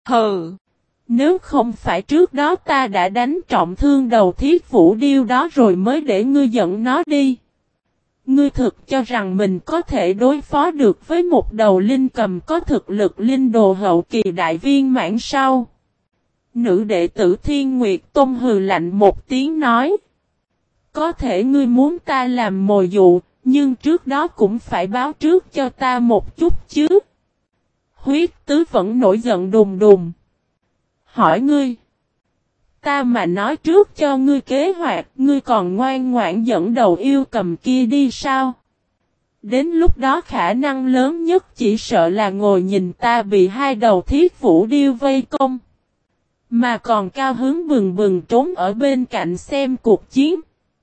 Hừ! Nếu không phải trước đó ta đã đánh trọng thương đầu thiết vũ điêu đó rồi mới để ngươi dẫn nó đi. Ngươi thực cho rằng mình có thể đối phó được với một đầu linh cầm có thực lực linh đồ hậu kỳ đại viên mãn sao? Nữ đệ tử Thiên Nguyệt Tôn hừ lạnh một tiếng nói. Có thể ngươi muốn ta làm mồi dụ, nhưng trước đó cũng phải báo trước cho ta một chút chứ. Huyết tứ vẫn nổi giận đùng đùng. Hỏi ngươi. Ta mà nói trước cho ngươi kế hoạch, ngươi còn ngoan ngoãn dẫn đầu yêu cầm kia đi sao? Đến lúc đó khả năng lớn nhất chỉ sợ là ngồi nhìn ta bị hai đầu thiết vũ điêu vây công. Mà còn cao hứng bừng bừng trốn ở bên cạnh xem cuộc chiến.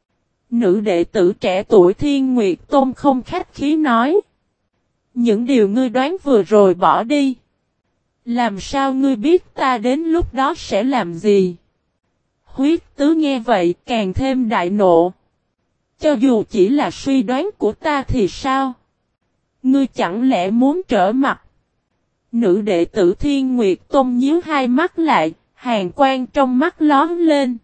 Nữ đệ tử trẻ tuổi Thiên Nguyệt Tôn không khách khí nói. Những điều ngươi đoán vừa rồi bỏ đi. Làm sao ngươi biết ta đến lúc đó sẽ làm gì? Huyết tứ nghe vậy càng thêm đại nộ. Cho dù chỉ là suy đoán của ta thì sao? Ngươi chẳng lẽ muốn trở mặt? Nữ đệ tử Thiên Nguyệt Tôn nhíu hai mắt lại, hàn quang trong mắt lóe lên.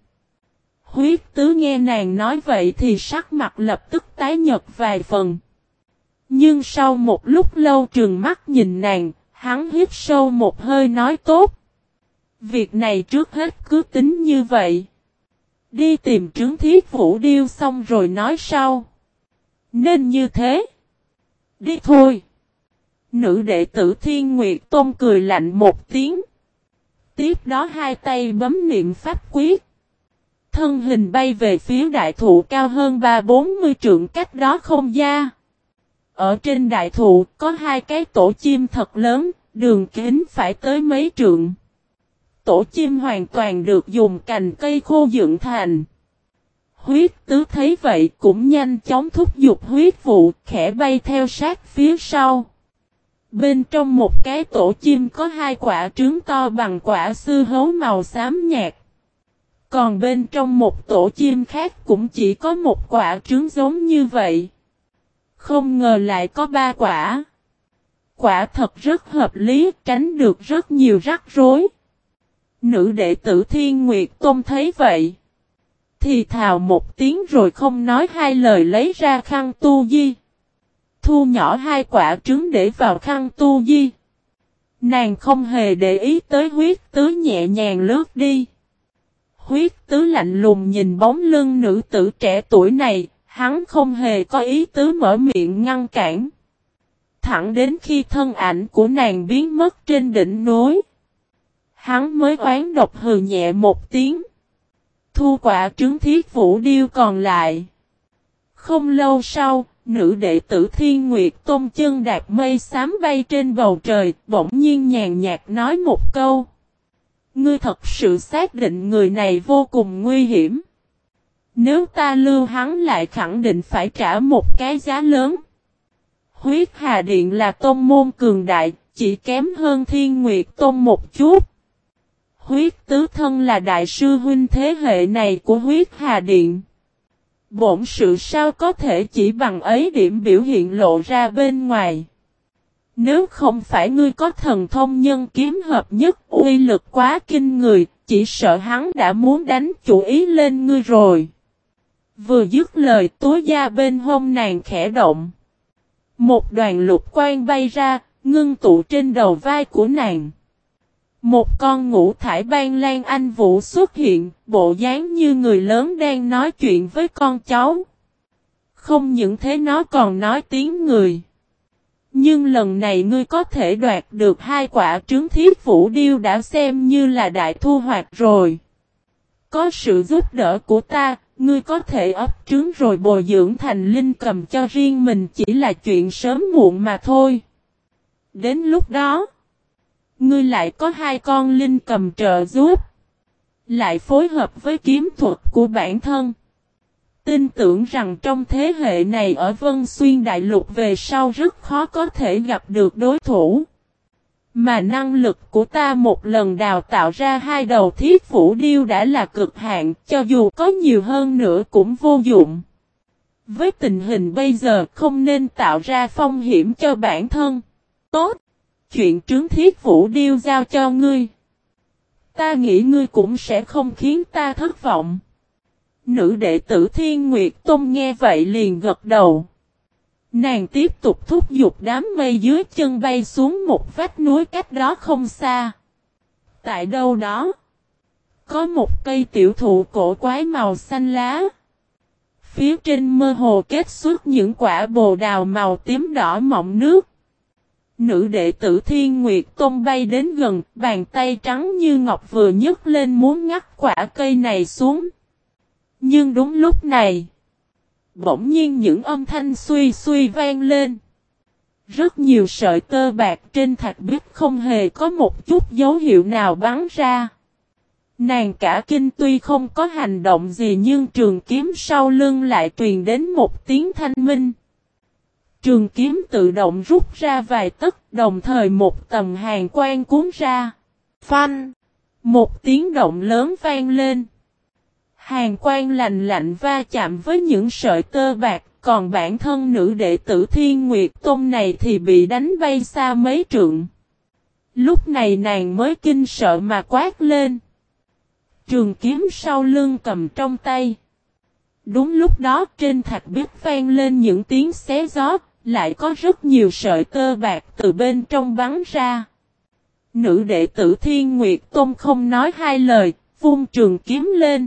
Huyết tứ nghe nàng nói vậy thì sắc mặt lập tức tái nhợt vài phần. Nhưng sau một lúc lâu trừng mắt nhìn nàng, hắn hít sâu một hơi nói tốt. Việc này trước hết cứ tính như vậy. Đi tìm trướng thiết vũ điêu xong rồi nói sau. Nên như thế. Đi thôi. Nữ đệ tử Thiên Nguyệt Tôn cười lạnh một tiếng. Tiếp đó hai tay bấm niệm pháp quyết. Thân hình bay về phía đại thụ cao hơn 30-40 trượng cách đó không xa. Ở trên đại thụ có hai cái tổ chim thật lớn, đường kính phải tới mấy trượng. Tổ chim hoàn toàn được dùng cành cây khô dựng thành. Huyết tứ thấy vậy cũng nhanh chóng thúc giục huyết vụ khẽ bay theo sát phía sau. Bên trong một cái tổ chim có hai quả trứng to bằng quả sư hấu màu xám nhạt. Còn bên trong một tổ chim khác cũng chỉ có một quả trứng giống như vậy. Không ngờ lại có ba quả. Quả thật rất hợp lý, tránh được rất nhiều rắc rối. Nữ đệ tử Thiên Nguyệt Tôn thấy vậy. Thì thào một tiếng rồi không nói hai lời lấy ra khăn tu di. Thu nhỏ hai quả trứng để vào khăn tu di. Nàng không hề để ý tới huyết tứ nhẹ nhàng lướt đi. Huyết tứ lạnh lùng nhìn bóng lưng nữ tử trẻ tuổi này, hắn không hề có ý tứ mở miệng ngăn cản. Thẳng đến khi thân ảnh của nàng biến mất trên đỉnh núi. Hắn mới oán độc hừ nhẹ một tiếng. Thu quả trứng thiết vũ điêu còn lại. Không lâu sau, nữ đệ tử Thiên Nguyệt Tôn chân đạp mây xám bay trên bầu trời, bỗng nhiên nhàn nhạt nói một câu. Ngươi thật sự xác định người này vô cùng nguy hiểm. Nếu ta lưu hắn lại khẳng định phải trả một cái giá lớn. Huyết Hà Điện là tôn môn cường đại, chỉ kém hơn Thiên Nguyệt Tôn một chút. Huyết tứ thân là đại sư huynh thế hệ này của Huyết Hà Điện. Bổn sự sao có thể chỉ bằng ấy điểm biểu hiện lộ ra bên ngoài. Nếu không phải ngươi có thần thông nhân kiếm hợp nhất uy lực quá kinh người, chỉ sợ hắn đã muốn đánh chủ ý lên ngươi rồi. Vừa dứt lời túi da bên hông nàng khẽ động. Một đoàn lục quang bay ra, ngưng tụ trên đầu vai của nàng. Một con ngũ thải ban lan anh vũ xuất hiện, bộ dáng như người lớn đang nói chuyện với con cháu. Không những thế nó còn nói tiếng người. Nhưng lần này ngươi có thể đoạt được hai quả trứng thiết vũ điêu đã xem như là đại thu hoạch rồi. Có sự giúp đỡ của ta, ngươi có thể ấp trứng rồi bồi dưỡng thành linh cầm cho riêng mình chỉ là chuyện sớm muộn mà thôi. Đến lúc đó, ngươi lại có hai con linh cầm trợ giúp. Lại phối hợp với kiếm thuật của bản thân. Tin tưởng rằng trong thế hệ này ở Vân Xuyên Đại Lục về sau rất khó có thể gặp được đối thủ. Mà năng lực của ta một lần đào tạo ra hai đầu thiết vũ điêu đã là cực hạn, cho dù có nhiều hơn nữa cũng vô dụng. Với tình hình bây giờ không nên tạo ra phong hiểm cho bản thân. Tốt! Chuyện trướng thiết vũ điêu giao cho ngươi. Ta nghĩ ngươi cũng sẽ không khiến ta thất vọng. Nữ đệ tử Thiên Nguyệt Tông nghe vậy liền gật đầu. Nàng tiếp tục thúc giục đám mây dưới chân bay xuống một vách núi cách đó không xa. Tại đâu đó, có một cây tiểu thụ cổ quái màu xanh lá. Phía trên mơ hồ kết xuất những quả bồ đào màu tím đỏ mọng nước. Nữ đệ tử Thiên Nguyệt Tông bay đến gần, bàn tay trắng như ngọc vừa nhấc lên muốn ngắt quả cây này xuống. Nhưng đúng lúc này, bỗng nhiên những âm thanh suy suy vang lên. Rất nhiều sợi tơ bạc trên thạch bích không hề có một chút dấu hiệu nào bắn ra. Nàng cả kinh tuy không có hành động gì nhưng trường kiếm sau lưng lại truyền đến một tiếng thanh minh. Trường kiếm tự động rút ra vài tấc, đồng thời một tầng hàn quang cuốn ra. Phanh! Một tiếng động lớn vang lên. Hàn quang lạnh lạnh va chạm với những sợi tơ bạc, còn bản thân nữ đệ tử Thiên Nguyệt Tông này thì bị đánh bay xa mấy trượng. Lúc này nàng mới kinh sợ mà quát lên. Trường kiếm sau lưng cầm trong tay. Đúng lúc đó trên thạch bích vang lên những tiếng xé gió, lại có rất nhiều sợi tơ bạc từ bên trong bắn ra. Nữ đệ tử Thiên Nguyệt Tông không nói hai lời, vung trường kiếm lên.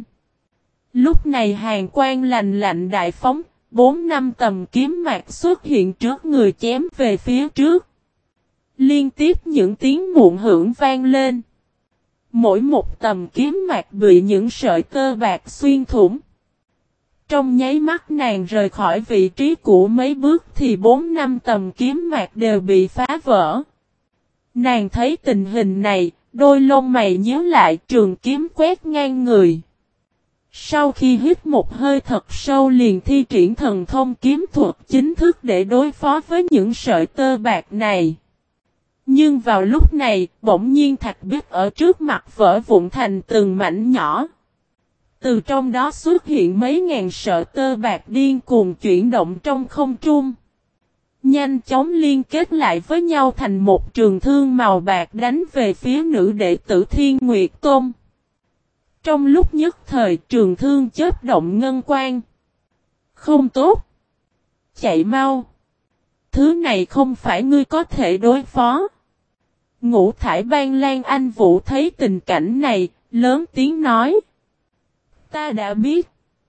Lúc này hàn quang lạnh lạnh đại phóng, 4-5 tầm kiếm mạc xuất hiện trước người chém về phía trước. Liên tiếp những tiếng muộn hưởng vang lên. Mỗi một tầm kiếm mạc bị những sợi tơ bạc xuyên thủng. Trong nháy mắt nàng rời khỏi vị trí cũ mấy bước thì 4-5 tầm kiếm mạc đều bị phá vỡ. Nàng thấy tình hình này, đôi lông mày nhíu lại, trường kiếm quét ngang người. Sau khi hít một hơi thật sâu liền thi triển thần thông kiếm thuật chính thức để đối phó với những sợi tơ bạc này. Nhưng vào lúc này, bỗng nhiên thạch bích ở trước mặt vỡ vụn thành từng mảnh nhỏ. Từ trong đó xuất hiện mấy ngàn sợi tơ bạc điên cuồng chuyển động trong không trung. Nhanh chóng liên kết lại với nhau thành một trường thương màu bạc đánh về phía nữ đệ tử Thiên Nguyệt Tông. Trong lúc nhất thời trường thương chớp động ngân quang. Không tốt. Chạy mau. Thứ này không phải ngươi có thể đối phó. Ngũ thải ban lan anh Vũ thấy tình cảnh này, lớn tiếng nói. Ta đã biết.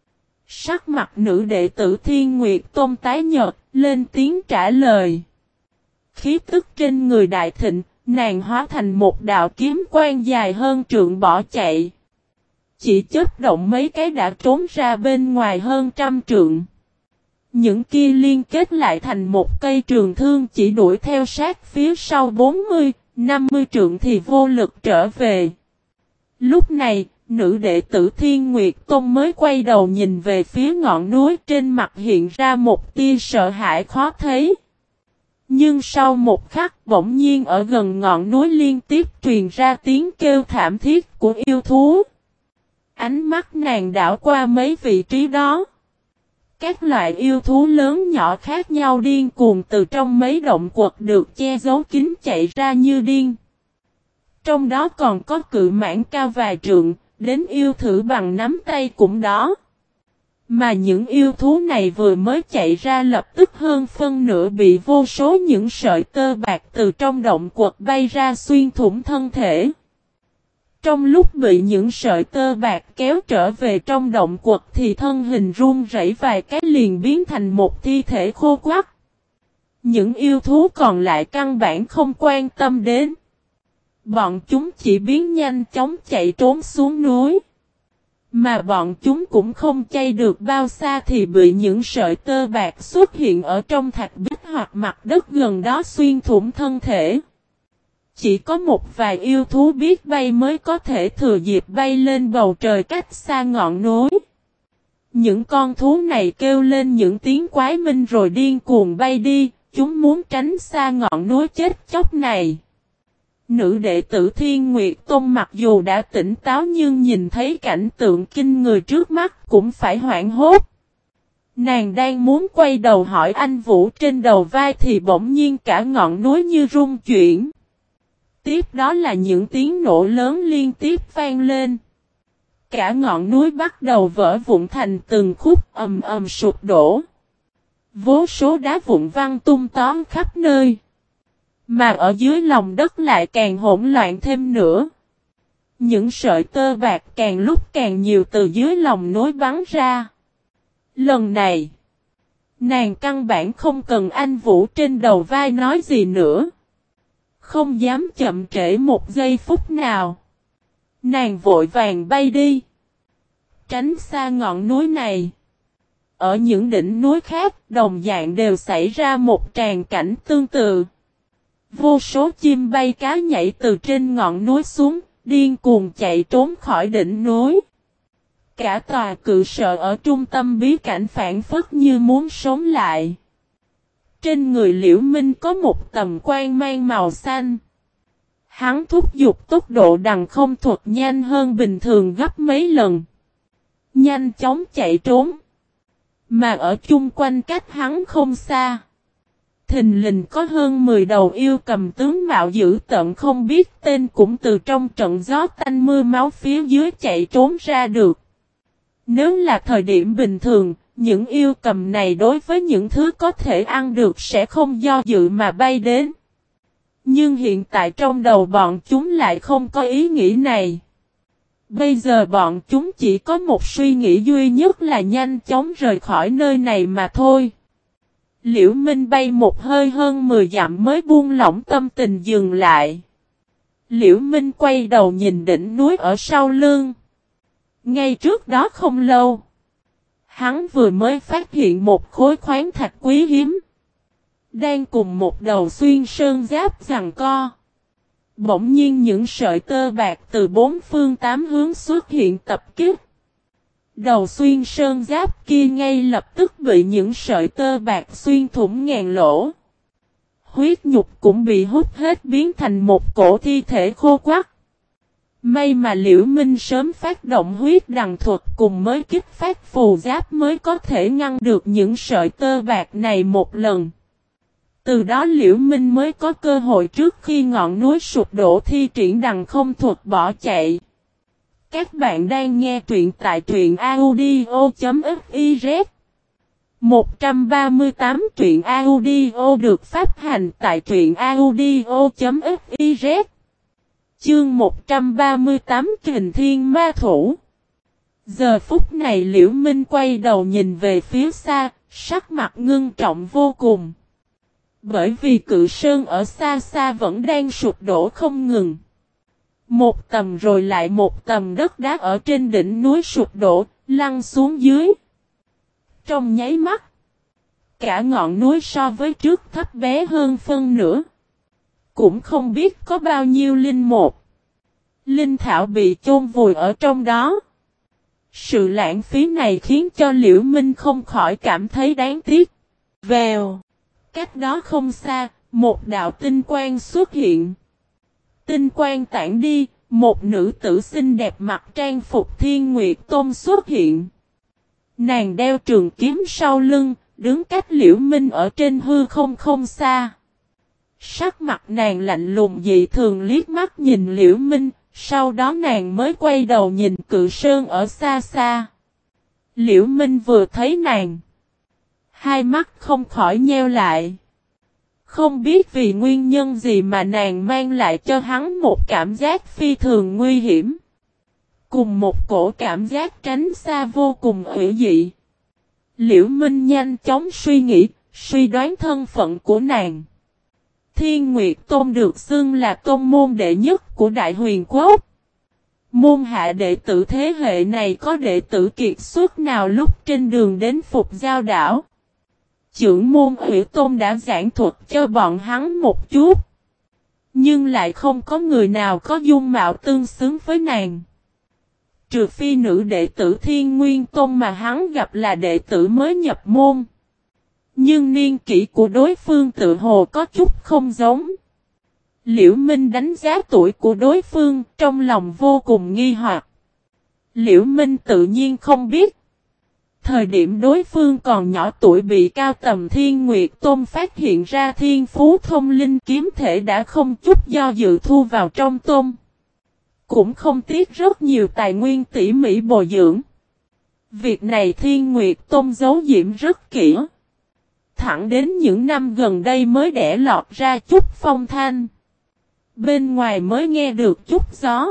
Sắc mặt nữ đệ tử Thiên Nguyệt Tôn tái nhợt, lên tiếng trả lời. Khí tức trên người đại thịnh, nàng hóa thành một đạo kiếm quang dài hơn trượng bỏ chạy. Chỉ chớp động mấy cái đã trốn ra bên ngoài hơn 100 trượng. Những kia liên kết lại thành một cây trường thương chỉ đuổi theo sát phía sau 40-50 trượng thì vô lực trở về. Lúc này, nữ đệ tử Thiên Nguyệt Tông mới quay đầu nhìn về phía ngọn núi, trên mặt hiện ra một tia sợ hãi khó thấy. Nhưng sau một khắc bỗng nhiên ở gần ngọn núi liên tiếp truyền ra tiếng kêu thảm thiết của yêu thú. Ánh mắt nàng đảo qua mấy vị trí đó. Các loại yêu thú lớn nhỏ khác nhau điên cuồng từ trong mấy động quật được che giấu kín chạy ra như điên. Trong đó còn có cự mãng cao vài trượng, đến yêu thử bằng nắm tay cũng đó. Mà những yêu thú này vừa mới chạy ra lập tức hơn phân nửa bị vô số những sợi tơ bạc từ trong động quật bay ra xuyên thủng thân thể. Trong lúc bị những sợi tơ bạc kéo trở về trong động quật thì thân hình run rẩy vài cái liền biến thành một thi thể khô quắt. Những yêu thú còn lại căn bản không quan tâm đến. Bọn chúng chỉ biến nhanh chóng chạy trốn xuống núi. Mà bọn chúng cũng không chay được bao xa thì bị những sợi tơ bạc xuất hiện ở trong thạch bích hoặc mặt đất gần đó xuyên thủng thân thể. Chỉ có một vài yêu thú biết bay mới có thể thừa dịp bay lên bầu trời cách xa ngọn núi. Những con thú này kêu lên những tiếng quái minh rồi điên cuồng bay đi, chúng muốn tránh xa ngọn núi chết chóc này. Nữ đệ tử Thiên Nguyệt Tông mặc dù đã tỉnh táo nhưng nhìn thấy cảnh tượng kinh người trước mắt cũng phải hoảng hốt. Nàng đang muốn quay đầu hỏi anh Vũ trên đầu vai thì bỗng nhiên cả ngọn núi như rung chuyển. Tiếp đó là những tiếng nổ lớn liên tiếp vang lên. Cả ngọn núi bắt đầu vỡ vụn thành từng khúc ầm ầm sụp đổ. Vô số đá vụn văng tung tóe khắp nơi. Mà ở dưới lòng đất lại càng hỗn loạn thêm nữa. Những sợi tơ bạc càng lúc càng nhiều từ dưới lòng núi bắn ra. Lần này, nàng căn bản không cần anh Vũ trên đầu vai nói gì nữa. Không dám chậm trễ một giây phút nào. Nàng vội vàng bay đi. Tránh xa ngọn núi này. Ở những đỉnh núi khác, đồng dạng đều xảy ra một tràng cảnh tương tự. Vô số chim bay cá nhảy từ trên ngọn núi xuống, điên cuồng chạy trốn khỏi đỉnh núi. Cả tòa cự sở ở trung tâm bí cảnh phảng phất như muốn sống lại. Trên người Liễu Minh có một tầm quang mang màu xanh. Hắn thúc giục tốc độ đằng không thuật nhanh hơn bình thường gấp mấy lần. Nhanh chóng chạy trốn. Mà ở chung quanh cách hắn không xa. Thình lình có hơn 10 đầu yêu cầm tướng mạo dữ tợn không biết tên cũng từ trong trận gió tanh mưa máu phía dưới chạy trốn ra được. Nếu là thời điểm bình thường, những yêu cầm này đối với những thứ có thể ăn được sẽ không do dự mà bay đến. Nhưng hiện tại trong đầu bọn chúng lại không có ý nghĩ này. Bây giờ bọn chúng chỉ có một suy nghĩ duy nhất là nhanh chóng rời khỏi nơi này mà thôi. Liễu Minh bay một hơi hơn 10 dặm mới buông lỏng tâm tình dừng lại. Liễu Minh quay đầu nhìn đỉnh núi ở sau lưng. Ngay trước đó không lâu, hắn vừa mới phát hiện một khối khoáng thạch quý hiếm. Đang cùng một đầu xuyên sơn giáp giằng co. Bỗng nhiên những sợi tơ bạc từ bốn phương tám hướng xuất hiện tập kích. Đầu xuyên sơn giáp kia ngay lập tức bị những sợi tơ bạc xuyên thủng ngàn lỗ. Huyết nhục cũng bị hút hết biến thành một cổ thi thể khô quắt. May mà Liễu Minh sớm phát động huyết đằng thuật cùng mới kích phát phù giáp mới có thể ngăn được những sợi tơ bạc này một lần. Từ đó Liễu Minh mới có cơ hội trước khi ngọn núi sụp đổ thi triển đằng không thuật bỏ chạy. Các bạn đang nghe truyện tại truyện audio.fiz 138 truyện audio được phát hành tại truyện audio.fiz Chương 138 Kình Thiên Ma Thủ. Giờ phút này Liễu Minh quay đầu nhìn về phía xa, sắc mặt ngưng trọng vô cùng. Bởi vì cự sơn ở xa xa vẫn đang sụp đổ không ngừng. Một tầm rồi lại một tầm đất đá ở trên đỉnh núi sụp đổ, lăn xuống dưới. Trong nháy mắt, cả ngọn núi so với trước thấp bé hơn phân nửa. Cũng không biết có bao nhiêu linh một. Linh thảo bị chôn vùi ở trong đó. Sự lãng phí này khiến cho Liễu Minh không khỏi cảm thấy đáng tiếc. Vèo. Cách đó không xa, một đạo tinh quang xuất hiện. Tinh quang tản đi, một nữ tử xinh đẹp mặc trang phục Thiên Nguyệt Tôn xuất hiện. Nàng đeo trường kiếm sau lưng, đứng cách Liễu Minh ở trên hư không không xa. Sắc mặt nàng lạnh lùng dị thường liếc mắt nhìn Liễu Minh, sau đó nàng mới quay đầu nhìn cự sơn ở xa xa. Liễu Minh vừa thấy nàng, hai mắt không khỏi nheo lại. Không biết vì nguyên nhân gì mà nàng mang lại cho hắn một cảm giác phi thường nguy hiểm. Cùng một cổ cảm giác tránh xa vô cùng ủy dị. Liễu Minh nhanh chóng suy nghĩ, suy đoán thân phận của nàng. Thiên Nguyệt Tôn được xưng là tôn môn đệ nhất của Đại Huyền Quốc. Môn hạ đệ tử thế hệ này có đệ tử kiệt xuất nào lúc trên đường đến Phục Giao đảo. Chưởng môn Hủy Tôn đã giảng thuật cho bọn hắn một chút. Nhưng lại không có người nào có dung mạo tương xứng với nàng. Trừ phi nữ đệ tử Thiên Nguyên Tôn mà hắn gặp là đệ tử mới nhập môn. Nhưng niên kỷ của đối phương tự hồ có chút không giống. Liễu Minh đánh giá tuổi của đối phương trong lòng vô cùng nghi hoặc. Liễu Minh tự nhiên không biết. Thời điểm đối phương còn nhỏ tuổi bị Cao Tầm Thiên Nguyệt Tôn phát hiện ra thiên phú thông linh kiếm thể đã không chút do dự thu vào trong tôn. Cũng không tiếc rất nhiều tài nguyên tỉ mỉ bồi dưỡng. Việc này Thiên Nguyệt Tôn giấu diễm rất kỹ. Thẳng đến những năm gần đây mới đẻ lọt ra chút phong thanh. Bên ngoài mới nghe được chút gió.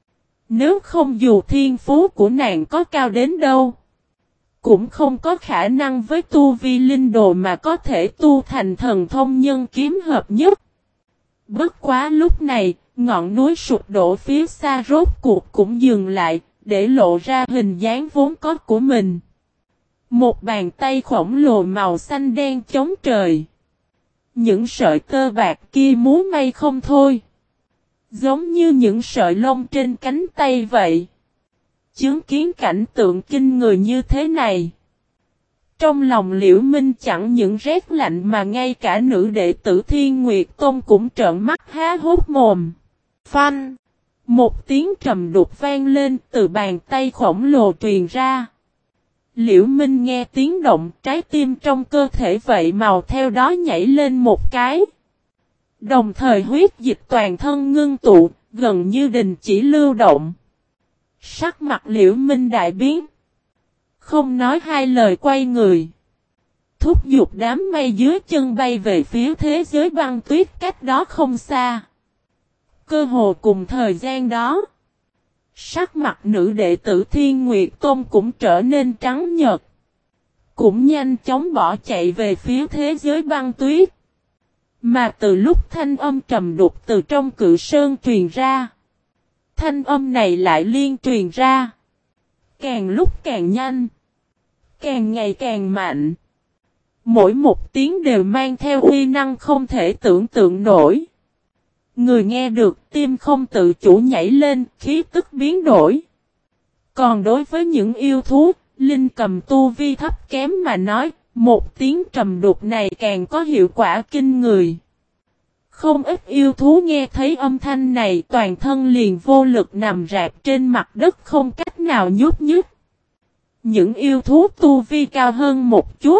Nếu không dù thiên phú của nàng có cao đến đâu, cũng không có khả năng với tu vi linh đồ mà có thể tu thành thần thông nhân kiếm hợp nhất. Bất quá lúc này, ngọn núi sụp đổ phía xa rốt cuộc cũng dừng lại, để lộ ra hình dáng vốn có của mình. Một bàn tay khổng lồ màu xanh đen chống trời. Những sợi tơ bạc kia múa may không thôi. Giống như những sợi lông trên cánh tay vậy. Chứng kiến cảnh tượng kinh người như thế này. Trong lòng Liễu Minh chẳng những rét lạnh mà ngay cả nữ đệ tử Thiên Nguyệt Tôn cũng trợn mắt há hốc mồm. Phanh! Một tiếng trầm đục vang lên từ bàn tay khổng lồ truyền ra. Liễu Minh nghe tiếng động, trái tim trong cơ thể vậy màu theo đó nhảy lên một cái. Đồng thời huyết dịch toàn thân ngưng tụ, gần như đình chỉ lưu động. Sắc mặt Liễu Minh đại biến. Không nói hai lời quay người. Thúc giục đám mây dưới chân bay về phía thế giới băng tuyết cách đó không xa. Cơ hồ cùng thời gian đó. Sắc mặt nữ đệ tử Thiên Nguyệt Tôn cũng trở nên trắng nhợt. Cũng nhanh chóng bỏ chạy về phía thế giới băng tuyết. Mà từ lúc thanh âm trầm đục từ trong cự sơn truyền ra. Thanh âm này lại liên truyền ra. Càng lúc càng nhanh. Càng ngày càng mạnh. Mỗi một tiếng đều mang theo uy năng không thể tưởng tượng nổi. Người nghe được tim không tự chủ nhảy lên, khí tức biến đổi. Còn đối với những yêu thú, linh cầm tu vi thấp kém mà nói, một tiếng trầm đục này càng có hiệu quả kinh người. Không ít yêu thú nghe thấy âm thanh này toàn thân liền vô lực nằm rạp trên mặt đất không cách nào nhúc nhích. Những yêu thú tu vi cao hơn một chút.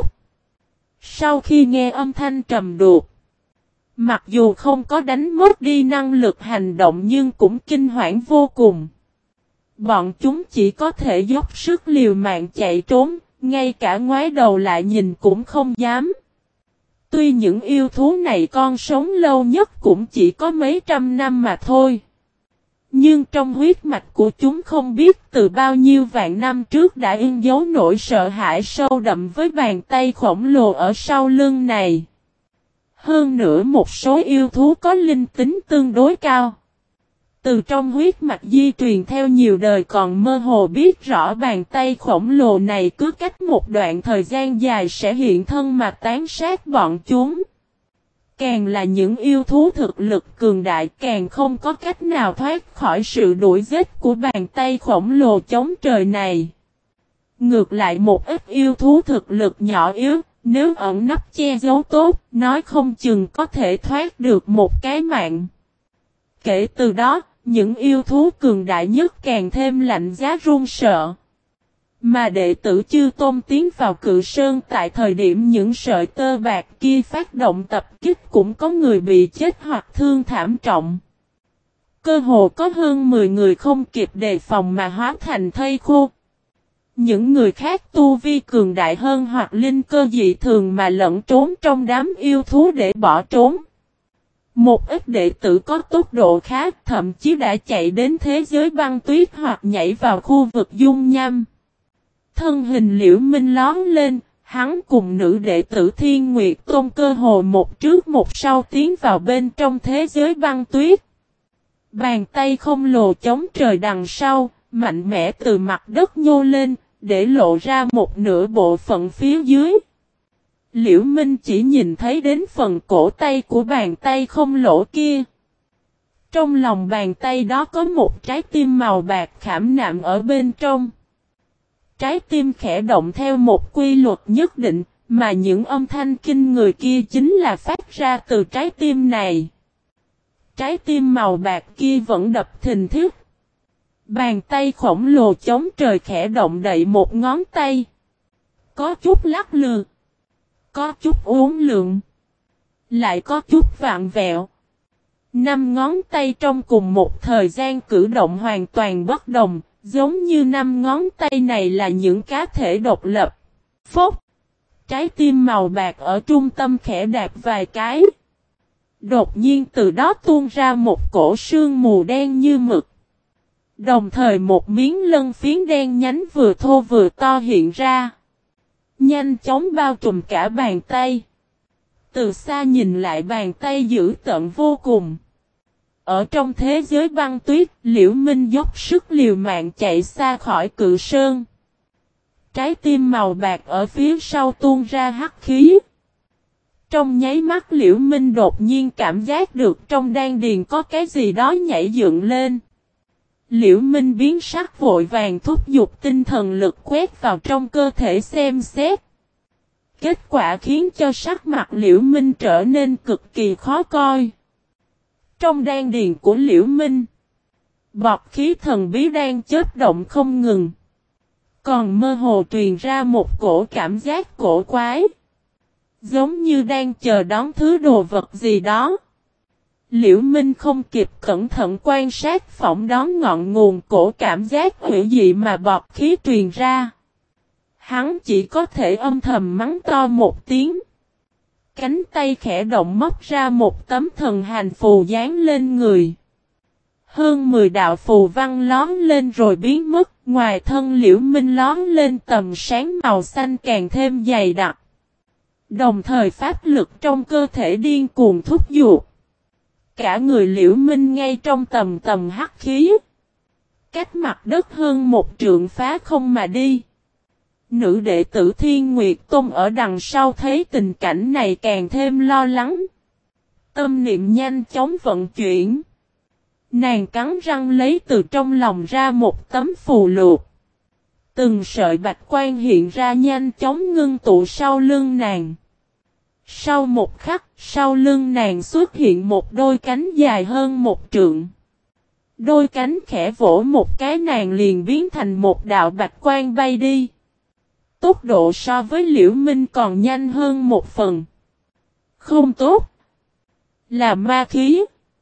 Sau khi nghe âm thanh trầm đục, mặc dù không có đánh mất đi năng lực hành động nhưng cũng kinh hoảng vô cùng. Bọn chúng chỉ có thể dốc sức liều mạng chạy trốn, ngay cả ngoái đầu lại nhìn cũng không dám. Tuy những yêu thú này con sống lâu nhất cũng chỉ có mấy trăm năm mà thôi. Nhưng trong huyết mạch của chúng không biết từ bao nhiêu vạn năm trước đã in dấu nỗi sợ hãi sâu đậm với bàn tay khổng lồ ở sau lưng này. Hơn nữa một số yêu thú có linh tính tương đối cao. Từ trong huyết mạch di truyền theo nhiều đời còn mơ hồ biết rõ bàn tay khổng lồ này cứ cách một đoạn thời gian dài sẽ hiện thân mà tán sát bọn chúng. Càng là những yêu thú thực lực cường đại càng không có cách nào thoát khỏi sự đuổi giết của bàn tay khổng lồ chống trời này. Ngược lại một ít yêu thú thực lực nhỏ yếu, nếu ẩn nấp che giấu tốt, nói không chừng có thể thoát được một cái mạng. Kể từ đó, những yêu thú cường đại nhất càng thêm lạnh giá run sợ. Mà đệ tử Chư Tôn tiến vào Cự Sơn tại thời điểm những sợi tơ bạc kia phát động tập kích cũng có người bị chết hoặc thương thảm trọng. Cơ hồ có hơn 10 người không kịp đề phòng mà hóa thành thây khô. Những người khác tu vi cường đại hơn hoặc linh cơ dị thường mà lẫn trốn trong đám yêu thú để bỏ trốn. Một ít đệ tử có tốc độ khá thậm chí đã chạy đến thế giới băng tuyết hoặc nhảy vào khu vực dung nham. Thân hình Liễu Minh lón lên, hắn cùng nữ đệ tử Thiên Nguyệt Tôn cơ hồ một trước một sau tiến vào bên trong thế giới băng tuyết. Bàn tay không lồ chống trời đằng sau, mạnh mẽ từ mặt đất nhô lên, để lộ ra một nửa bộ phận phía dưới. Liễu Minh chỉ nhìn thấy đến phần cổ tay của bàn tay không lỗ kia. Trong lòng bàn tay đó có một trái tim màu bạc khảm nạm ở bên trong. Trái tim khẽ động theo một quy luật nhất định, mà những âm thanh kinh người kia chính là phát ra từ trái tim này. Trái tim màu bạc kia vẫn đập thình thịch. Bàn tay khổng lồ chống trời khẽ động đậy một ngón tay. Có chút lắc lư, có chút uốn lượn, lại có chút vặn vẹo. 5 ngón tay trong cùng một thời gian cử động hoàn toàn bất đồng, giống như 5 ngón tay này là những cá thể độc lập. Phốc! Trái tim màu bạc ở trung tâm khẽ đạp vài cái. Đột nhiên từ đó tuôn ra một cổ sương mù đen như mực. Đồng thời một miếng lân phiến đen nhánh vừa thô vừa to hiện ra. Nhanh chóng bao trùm cả bàn tay. Từ xa nhìn lại bàn tay dữ tợn vô cùng. Ở trong thế giới băng tuyết, Liễu Minh dốc sức liều mạng chạy xa khỏi cự sơn. Trái tim màu bạc ở phía sau tuôn ra hắc khí. Trong nháy mắt Liễu Minh đột nhiên cảm giác được trong đan điền có cái gì đó nhảy dựng lên. Liễu Minh biến sắc vội vàng thúc giục tinh thần lực quét vào trong cơ thể xem xét. Kết quả khiến cho sắc mặt Liễu Minh trở nên cực kỳ khó coi. Trong đan điền của Liễu Minh, bọt khí thần bí đang chớp động không ngừng. Còn mơ hồ truyền ra một cổ cảm giác cổ quái. Giống như đang chờ đón thứ đồ vật gì đó. Liễu Minh không kịp cẩn thận quan sát phỏng đoán ngọn nguồn cổ cảm giác hữu dị mà bọt khí truyền ra. Hắn chỉ có thể âm thầm mắng to một tiếng. Cánh tay khẽ động móc ra một tấm thần hành phù dán lên người. Hơn 10 đạo phù văn lóm lên rồi biến mất, ngoài thân Liễu Minh lóm lên tầm sáng màu xanh càng thêm dày đặc. Đồng thời pháp lực trong cơ thể điên cuồng thúc giục. Cả người Liễu Minh ngay trong tầm hắc khí. Cách mặt đất hơn một trượng phá không mà đi. Nữ đệ tử Thiên Nguyệt Tông ở đằng sau thấy tình cảnh này càng thêm lo lắng. Tâm niệm nhanh chóng vận chuyển. Nàng cắn răng lấy từ trong lòng ra một tấm phù lục. Từng sợi bạch quan hiện ra nhanh chóng ngưng tụ sau lưng nàng. Sau một khắc, sau lưng nàng xuất hiện một đôi cánh dài hơn một trượng. Đôi cánh khẽ vỗ một cái nàng liền biến thành một đạo bạch quan bay đi. Tốc độ so với Liễu Minh còn nhanh hơn một phần. Không tốt. Là ma khí.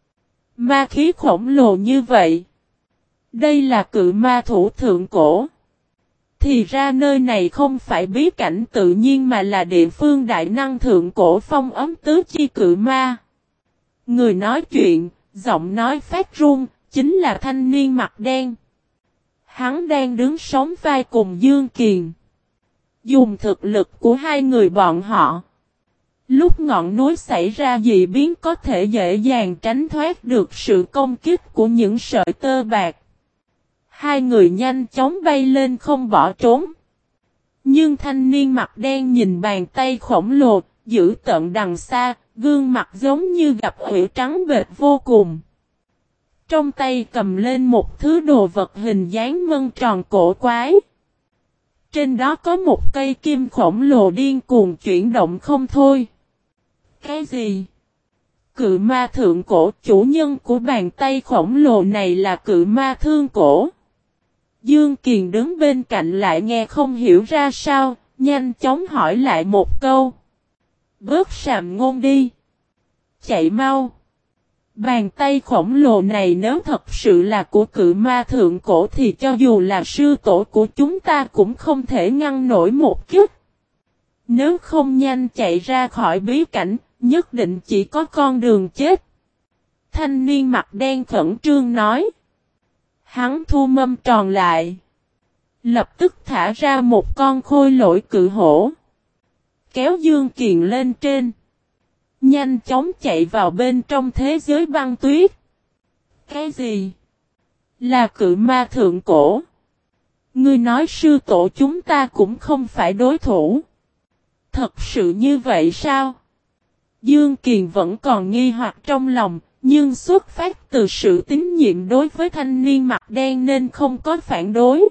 Ma khí khổng lồ như vậy. Đây là cự ma thủ thượng cổ. Thì ra nơi này không phải bí cảnh tự nhiên mà là địa phương đại năng thượng cổ phong ấm tứ chi cự ma. Người nói chuyện, giọng nói phát run, chính là thanh niên mặt đen. Hắn đang đứng sóng vai cùng Dương Kiền. Dùng thực lực của hai người bọn họ. Lúc ngọn núi xảy ra dị biến có thể dễ dàng tránh thoát được sự công kích của những sợi tơ bạc. Hai người nhanh chóng bay lên không bỏ trốn. Nhưng thanh niên mặt đen nhìn bàn tay khổng lồ, giữ tận đằng xa, gương mặt giống như gặp hủy trắng bệt vô cùng. Trong tay cầm lên một thứ đồ vật hình dáng mân tròn cổ quái. Trên đó có một cây kim khổng lồ điên cuồng chuyển động không thôi. Cái gì? Cự ma thượng cổ, chủ nhân của bàn tay khổng lồ này là cự ma thương cổ. Dương Kiền đứng bên cạnh lại nghe không hiểu ra sao, nhanh chóng hỏi lại một câu. Bớt sàm ngôn đi. Chạy mau. Bàn tay khổng lồ này nếu thật sự là của cự ma thượng cổ thì cho dù là sư tổ của chúng ta cũng không thể ngăn nổi một chút. Nếu không nhanh chạy ra khỏi bí cảnh, nhất định chỉ có con đường chết. Thanh niên mặt đen khẩn trương nói. Hắn thu mâm tròn lại. Lập tức thả ra một con khôi lỗi cự hổ. Kéo Dương Kiền lên trên. Nhanh chóng chạy vào bên trong thế giới băng tuyết. Cái gì? Là cự ma thượng cổ. Ngươi nói sư tổ chúng ta cũng không phải đối thủ. Thật sự như vậy sao? Dương Kiền vẫn còn nghi hoặc trong lòng, nhưng xuất phát từ sự tín nhiệm đối với thanh niên mặt đen nên không có phản đối.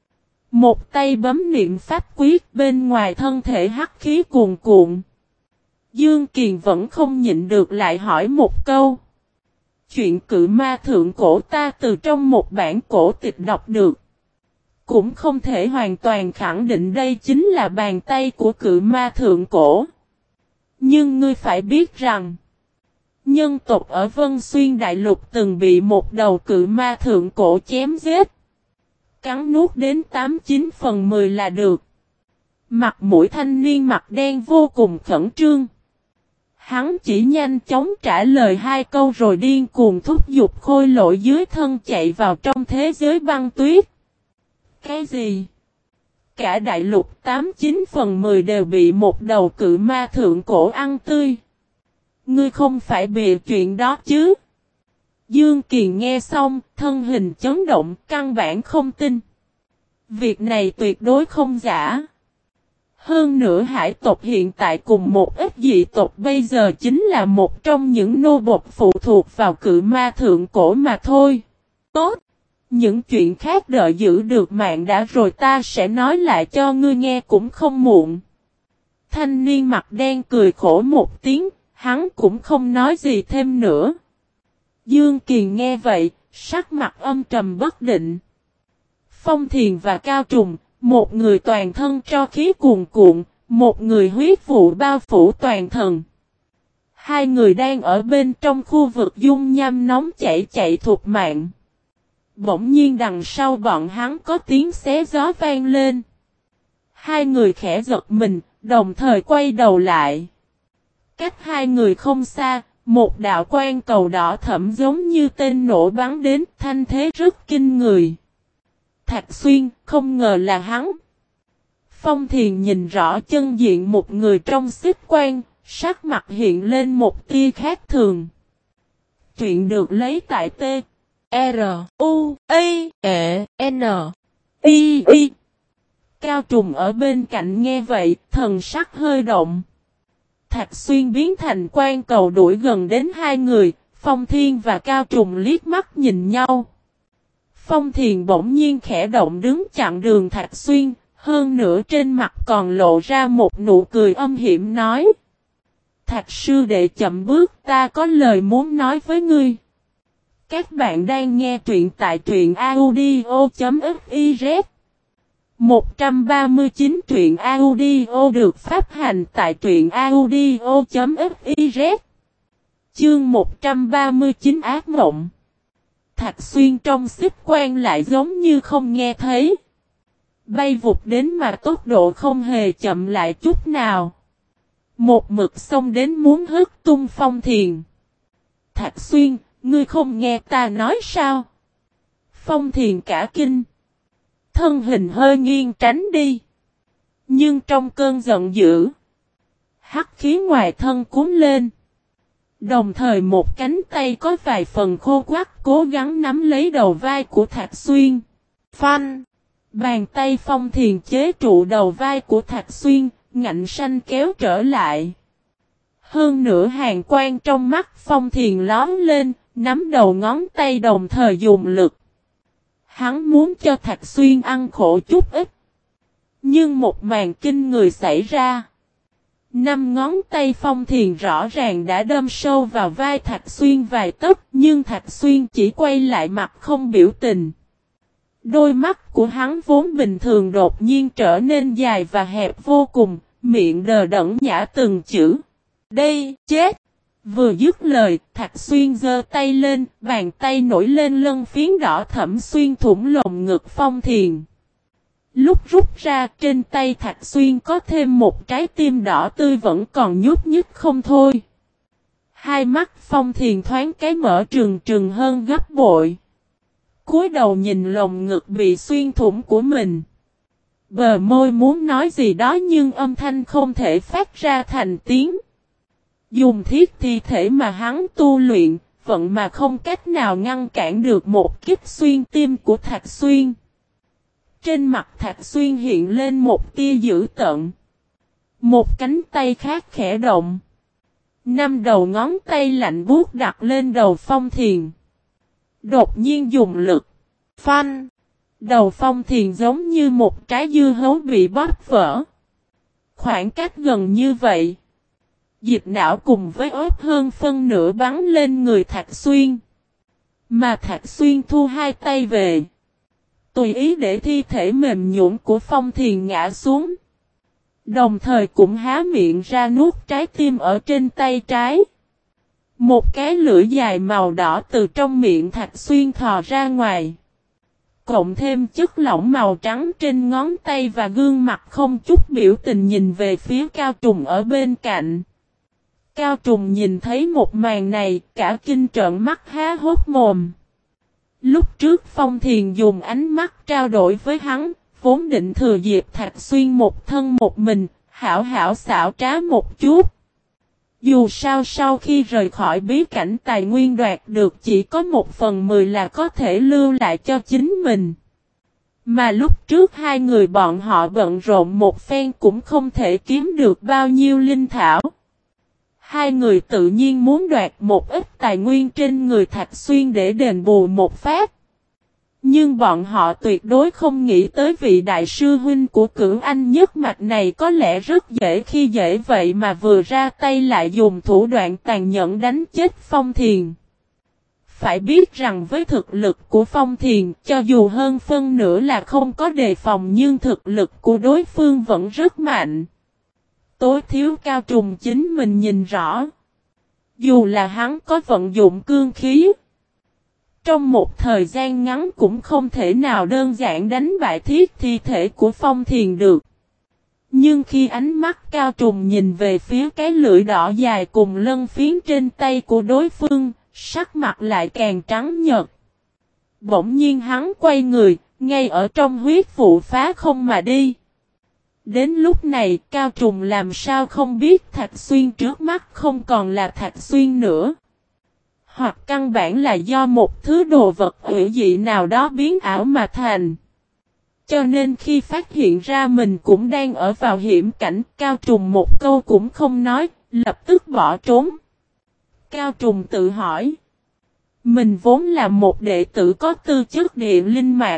Một tay bấm niệm pháp quyết bên ngoài thân thể hắc khí cuồn cuộn. Dương Kiền vẫn không nhịn được lại hỏi một câu. Chuyện cự ma thượng cổ ta từ trong một bản cổ tịch đọc được. cũng không thể hoàn toàn khẳng định đây chính là bàn tay của cự ma thượng cổ. Nhưng ngươi phải biết rằng, nhân tộc ở Vân Xuyên Đại Lục từng bị một đầu cự ma thượng cổ chém giết. Cắn nuốt đến 89/10 là được. Mặt mũi thanh niên mặt đen vô cùng khẩn trương. Hắn chỉ nhanh chóng trả lời 2 câu rồi điên cuồng thúc giục khôi lỗi dưới thân chạy vào trong thế giới băng tuyết. Cái gì? Cả đại lục 89/10 đều bị một đầu cự ma thượng cổ ăn tươi. Ngươi không phải bịa chuyện đó chứ? Dương Kiền nghe xong, thân hình chấn động, căn bản không tin. Việc này tuyệt đối không giả. Hơn nữa hải tộc hiện tại cùng một ít dị tộc bây giờ chính là một trong những nô bộc phụ thuộc vào cự ma thượng cổ mà thôi. Tốt! Những chuyện khác đợi giữ được mạng đã rồi ta sẽ nói lại cho ngươi nghe cũng không muộn. Thanh niên mặt đen cười khổ một tiếng, hắn cũng không nói gì thêm nữa. Dương Kiền nghe vậy, sắc mặt âm trầm bất định. Phong Thiền và Cao Trùng, một người toàn thân tro khí cuồn cuộn, một người huyết vụ bao phủ toàn thân. Hai người đang ở bên trong khu vực dung nham nóng chạy thục mạng. Bỗng nhiên đằng sau bọn hắn có tiếng xé gió vang lên. Hai người khẽ giật mình, đồng thời quay đầu lại. Cách hai người không xa, một đạo quang cầu đỏ thẫm giống như tên nổ bắn đến, thanh thế rất kinh người. Thạch Xuyên, không ngờ là hắn. Phong Thiền nhìn rõ chân diện một người trong xích quang, sắc mặt hiện lên một tia khác thường. Truyện được lấy tại T. R. U. A. E. N. I. I. Cao Trùng ở bên cạnh nghe vậy, thần sắc hơi động. Thạch Xuyên biến thành quang cầu đuổi gần đến hai người, Phong Thiên và Cao Trùng liếc mắt nhìn nhau. Phong Thiền bỗng nhiên khẽ động đứng chặn đường Thạch Xuyên, hơn nữa trên mặt còn lộ ra một nụ cười âm hiểm nói. Thạch sư đệ chậm bước, ta có lời muốn nói với ngươi. Các bạn đang nghe truyện tại truyện audio.fiz 139 truyện audio được phát hành tại truyện audio.fiz Chương 139 ác mộng. Thạch Xuyên trong xích quan lại giống như không nghe thấy. Bay vụt đến mà tốc độ không hề chậm lại chút nào. Một mực xông đến muốn hất tung Phong Thiền. Thạch Xuyên, ngươi không nghe ta nói sao? Phong Thiền cả kinh. Thân hình hơi nghiêng tránh đi. Nhưng trong cơn giận dữ, hắc khí ngoài thân cuốn lên. Đồng thời một cánh tay có vài phần khô quắt cố gắng nắm lấy đầu vai của Thạch Xuyên. Phanh! Bàn tay Phong Thiền chế trụ đầu vai của Thạch Xuyên, ngạnh sanh kéo trở lại. Hơn nữa hàn quang trong mắt Phong Thiền lóm lên, nắm đầu ngón tay đồng thời dùng lực. Hắn muốn cho Thạch Xuyên ăn khổ chút ít. Nhưng một màn kinh người xảy ra. 5 ngón tay Phong Thiền rõ ràng đã đâm sâu vào vai Thạch Xuyên vài tấc, nhưng Thạch Xuyên chỉ quay lại mặt không biểu tình. Đôi mắt của hắn vốn bình thường đột nhiên trở nên dài và hẹp vô cùng, miệng đờ đẫn nhả từng chữ. Đây, chết! Vừa dứt lời, Thạch Xuyên giơ tay lên, bàn tay nổi lên lân phiến đỏ thẫm xuyên thủng lồng ngực Phong Thiền. Lúc rút ra trên tay Thạch Xuyên có thêm một trái tim đỏ tươi vẫn còn nhúc nhích không thôi. Hai mắt Phong Thiền thoáng cái mở trừng trừng hơn gấp bội. Cúi đầu nhìn lồng ngực bị xuyên thủng của mình. Bờ môi muốn nói gì đó nhưng âm thanh không thể phát ra thành tiếng. Dùng thiết thi thể mà hắn tu luyện, vận mà không cách nào ngăn cản được một kiếp xuyên tim của Thạch Xuyên. Trên mặt Thạch Xuyên hiện lên một tia dữ tợn. Một cánh tay khác khẽ động. 5 đầu ngón tay lạnh buốt đặt lên đầu Phong Thiền. Đột nhiên dùng lực. Phanh. Đầu Phong Thiền giống như một trái dưa hấu bị bóp vỡ. Khoảng cách gần như vậy. Dịch não cùng với ớt hơn phân nửa bắn lên người Thạch Xuyên. Mà Thạch Xuyên thu hai tay về. Tùy ý để thi thể mềm nhũn của Phong Thiền ngã xuống. Đồng thời cũng há miệng ra nuốt trái tim ở trên tay trái. Một cái lưỡi dài màu đỏ từ trong miệng Thạch Xuyên thò ra ngoài. Cộng thêm chất lỏng màu trắng trên ngón tay và gương mặt không chút biểu tình nhìn về phía Cao Trùng ở bên cạnh. Cao Trùng nhìn thấy một màn này, cả kinh trợn mắt há hốc mồm. Lúc trước Phong Thiền dùng ánh mắt trao đổi với hắn, vốn định thừa dịp Thạch Xuyên một thân một mình, hảo hảo xảo trá một chút. Dù sao sau khi rời khỏi bí cảnh tài nguyên đoạt được chỉ có 1/10 là có thể lưu lại cho chính mình. Mà lúc trước hai người bọn họ bận rộn một phen cũng không thể kiếm được bao nhiêu linh thảo. Hai người tự nhiên muốn đoạt một ít tài nguyên trên người Thạch Xuyên để đền bù một phát. Nhưng bọn họ tuyệt đối không nghĩ tới vị đại sư huynh của Cửu Anh nhất mạch này có lẽ rất dễ khi dễ vậy mà vừa ra tay lại dùng thủ đoạn tàn nhẫn đánh chết Phong Thiền. Phải biết rằng với thực lực của Phong Thiền, cho dù hơn phân nửa là không có đề phòng nhưng thực lực của đối phương vẫn rất mạnh. Tối thiếu Cao Trùng chính mình nhìn rõ. Dù là hắn có vận dụng cương khí, trong một thời gian ngắn cũng không thể nào đơn giản đánh bại thi thể của Phong Thiền được. Nhưng khi ánh mắt Cao Trùng nhìn về phía cái lưỡi đỏ dài cùng lân phiến trên tay của đối phương, sắc mặt lại càng trắng nhợt. Bỗng nhiên hắn quay người, ngay ở trong huyết vụ phá không mà đi. Đến lúc này Cao Trùng làm sao không biết Thạch Xuyên trước mắt không còn là Thạch Xuyên nữa. Hoặc căn bản là do một thứ đồ vật hủy dị nào đó biến ảo mà thành. Cho nên khi phát hiện ra mình cũng đang ở vào hiểm cảnh, Cao Trùng một câu cũng không nói, lập tức bỏ trốn. Cao Trùng tự hỏi. Mình vốn là một đệ tử có tư chất địa linh mạch.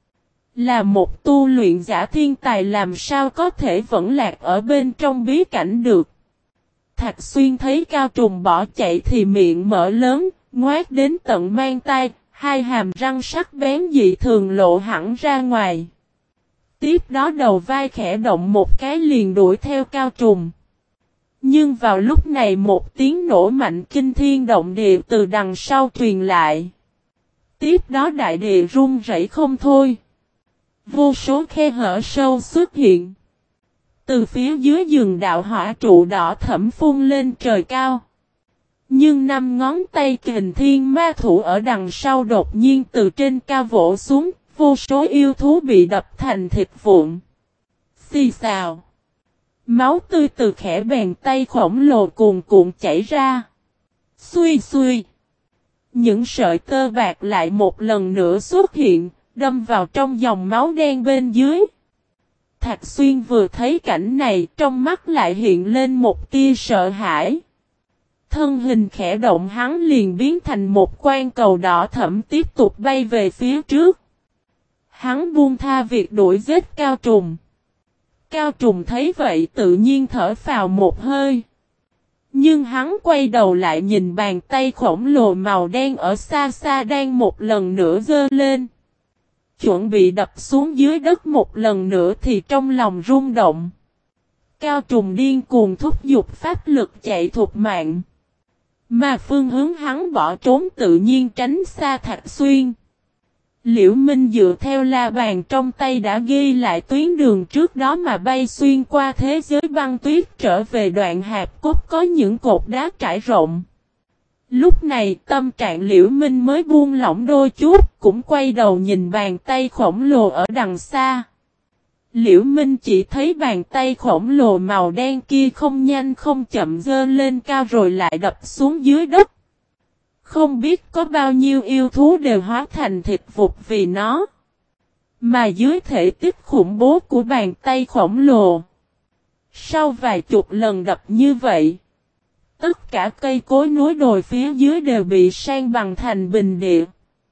Là một tu luyện giả thiên tài làm sao có thể vẫn lạc ở bên trong bí cảnh được. Thạch Xuyên thấy Cao Trùng bỏ chạy thì miệng mở lớn, ngoác đến tận mang tai, hai hàm răng sắc bén dị thường lộ hẳn ra ngoài. Tiếp đó đầu vai khẽ động một cái liền đuổi theo Cao Trùng. Nhưng vào lúc này một tiếng nổ mạnh kinh thiên động địa từ đằng sau truyền lại. Tiếp đó đại địa rung rẩy không thôi. Vô số khe hở sâu xuất hiện. Từ phía dưới rừng đạo hỏa trụ đỏ thẫm phun lên trời cao. Nhưng năm ngón tay kình thiên ma thủ ở đằng sau đột nhiên từ trên cao vỗ xuống, vô số yêu thú bị đập thành thịt vụn. Xì xào. Máu tươi từ khẽ bàn tay khổng lồ cuồn cuộn chảy ra. Xuy xuy. Những sợi tơ bạc lại một lần nữa xuất hiện, đâm vào trong dòng máu đen bên dưới. Thạch Xuyên vừa thấy cảnh này, trong mắt lại hiện lên một tia sợ hãi. Thân hình khẽ động hắn liền biến thành một quan cầu đỏ thẫm tiếp tục bay về phía trước. Hắn buông tha việc đuổi giết Cao Trùng. Cao Trùng thấy vậy tự nhiên thở phào một hơi. Nhưng hắn quay đầu lại nhìn bàn tay khổng lồ màu đen ở xa xa đang một lần nữa giơ lên. Chuẩn bị đập xuống dưới đất một lần nữa thì trong lòng rung động. Cao Trùng điên cuồng thúc giục pháp lực chạy thục mạng. Mà phương hướng hắn bỏ trốn tự nhiên tránh xa Thạch Xuyên. Liễu Minh dựa theo la bàn trong tay đã ghi lại tuyến đường trước đó mà bay xuyên qua thế giới băng tuyết trở về đoạn hạp cốt có những cột đá trải rộng. Lúc này tâm trạng Liễu Minh mới buông lỏng đôi chút, cũng quay đầu nhìn bàn tay khổng lồ ở đằng xa. Liễu Minh chỉ thấy bàn tay khổng lồ màu đen kia không nhanh không chậm giơ lên cao rồi lại đập xuống dưới đất. Không biết có bao nhiêu yêu thú đều hóa thành thịt vụn vì nó. Mà dưới thể tích khủng bố của bàn tay khổng lồ, sau vài chục lần đập như vậy, tất cả cây cối núi đồi phía dưới đều bị san bằng thành bình địa.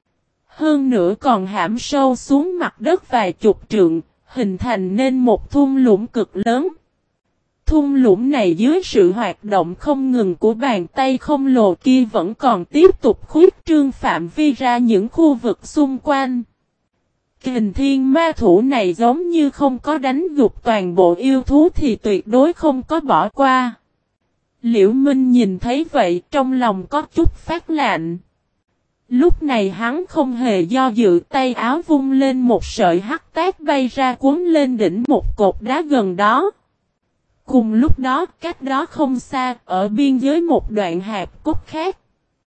Hơn nữa còn hãm sâu xuống mặt đất vài chục trượng, hình thành nên một thung lũng cực lớn. Thung lũng này dưới sự hoạt động không ngừng của bàn tay khổng lồ kia vẫn còn tiếp tục khuyết trương phạm vi ra những khu vực xung quanh. Kình thiên ma thủ này giống như không có đánh gục toàn bộ yêu thú thì tuyệt đối không có bỏ qua. Liễu Minh nhìn thấy vậy trong lòng có chút phát lạnh. Lúc này hắn không hề do dự, tay áo vung lên một sợi hắc tác bay ra cuốn lên đỉnh một cột đá gần đó. Cùng lúc đó, cách đó không xa, ở biên giới một đoạn hạp cốt khác.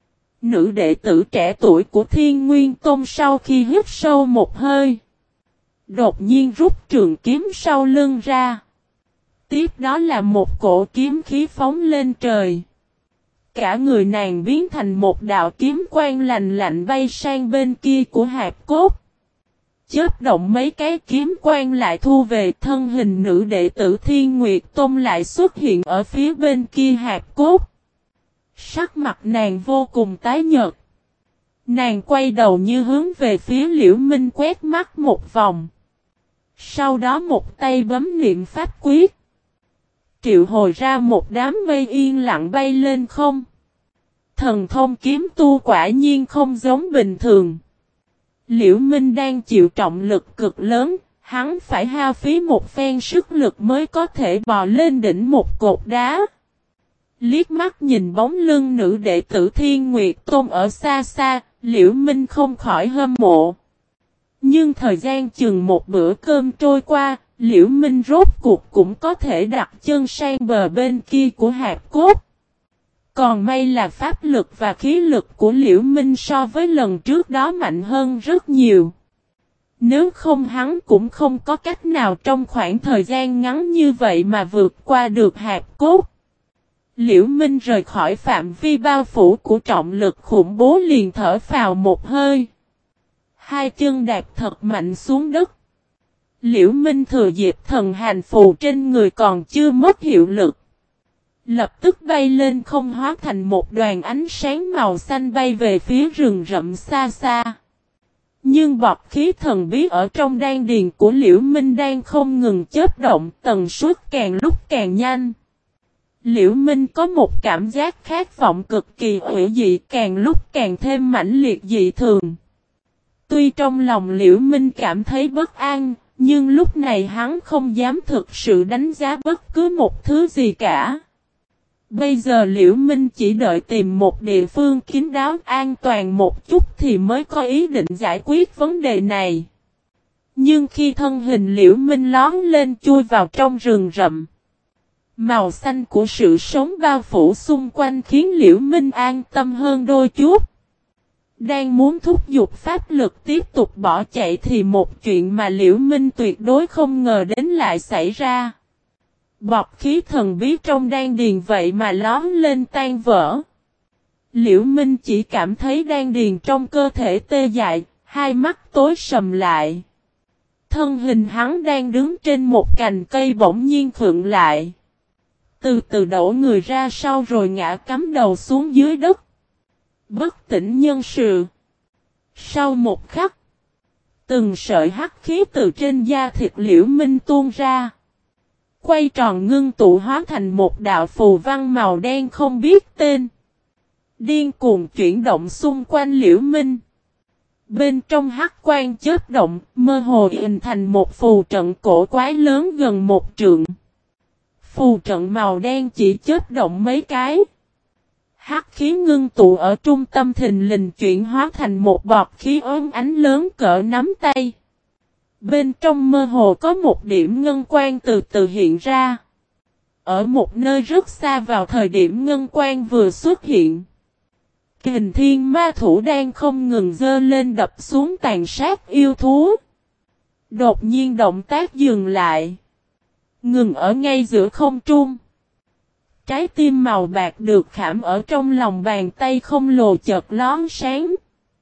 Nữ đệ tử trẻ tuổi của Thiên Nguyên Tôn sau khi hít sâu một hơi, đột nhiên rút trường kiếm sau lưng ra. Tiếp đó là một cổ kiếm khí phóng lên trời. Cả người nàng biến thành một đạo kiếm quang lạnh lạnh bay sang bên kia của hạp cốt. Chớp động mấy cái kiếm quang lại thu về, thân hình nữ đệ tử Thiên Nguyệt Tôn lại xuất hiện ở phía bên kia hạp cốt. Sắc mặt nàng vô cùng tái nhợt. Nàng quay đầu như hướng về phía Liễu Minh quét mắt một vòng. Sau đó một tay bấm niệm pháp quyết. Triệu hồi ra một đám mây yên lặng bay lên không. Thần thông kiếm tu quả nhiên không giống bình thường. Liễu Minh đang chịu trọng lực cực lớn, hắn phải hao phí một phen sức lực mới có thể bò lên đỉnh một cột đá. Liếc mắt nhìn bóng lưng nữ đệ tử Thiên Nguyệt Tôn ở xa xa, Liễu Minh không khỏi hâm mộ. Nhưng thời gian chừng một bữa cơm trôi qua, Liễu Minh rốt cuộc cũng có thể đặt chân sang bờ bên kia của hạp cốt. Còn may là pháp lực và khí lực của Liễu Minh so với lần trước đó mạnh hơn rất nhiều. Nếu không hắn cũng không có cách nào trong khoảng thời gian ngắn như vậy mà vượt qua được hạp cốt. Liễu Minh rời khỏi phạm vi bao phủ của trọng lực khủng bố liền thở phào một hơi. Hai chân đạp thật mạnh xuống đất. Liễu Minh thừa dịp thần hành phù trên người còn chưa mất hiệu lực. Lập tức bay lên không, hóa thành một đoàn ánh sáng màu xanh bay về phía rừng rậm xa xa. Nhưng bọt khí thần bí ở trong đan điền của Liễu Minh đang không ngừng chớp động, tần suất càng lúc càng nhanh. Liễu Minh có một cảm giác khát vọng cực kỳ hủy dị, càng lúc càng thêm mãnh liệt dị thường. Tuy trong lòng Liễu Minh cảm thấy bất an, nhưng lúc này hắn không dám thực sự đánh giá bất cứ một thứ gì cả. Bây giờ Liễu Minh chỉ đợi tìm một địa phương kín đáo an toàn một chút thì mới có ý định giải quyết vấn đề này. Nhưng khi thân hình Liễu Minh lón lên chui vào trong rừng rậm, màu xanh của sự sống bao phủ xung quanh khiến Liễu Minh an tâm hơn đôi chút. Đang muốn thúc giục pháp lực tiếp tục bỏ chạy thì một chuyện mà Liễu Minh tuyệt đối không ngờ đến lại xảy ra. Bọt khí thần bí trong đan điền vậy mà lóm lên tan vỡ. Liễu Minh chỉ cảm thấy đan điền trong cơ thể tê dại, hai mắt tối sầm lại. Thân hình hắn đang đứng trên một cành cây bỗng nhiên khựng lại. Từ từ đổ người ra sau rồi ngã cắm đầu xuống dưới đất. Bất tỉnh nhân sự. Sau một khắc, từng sợi hắc khí từ trên da thịt Liễu Minh tuôn ra. Quay tròn ngưng tụ hóa thành một đạo phù văn màu đen không biết tên. Điên cuồng chuyển động xung quanh Liễu Minh. Bên trong hắc quang chớp động, mơ hồ hình thành một phù trận cổ quái lớn gần một trượng. Phù trận màu đen chỉ chớp động mấy cái. Hắc khí ngưng tụ ở trung tâm thình lình chuyển hóa thành một bọt khí óng ánh lớn cỡ nắm tay. Bên trong mơ hồ có một điểm ngân quang từ từ hiện ra. Ở một nơi rất xa vào thời điểm ngân quang vừa xuất hiện, Kình thiên ma thủ đang không ngừng giơ lên đập xuống tàn sát yêu thú. Đột nhiên động tác dừng lại. Ngừng ở ngay giữa không trung. Trái tim màu bạc được khảm ở trong lòng bàn tay không lồ chợt lón sáng.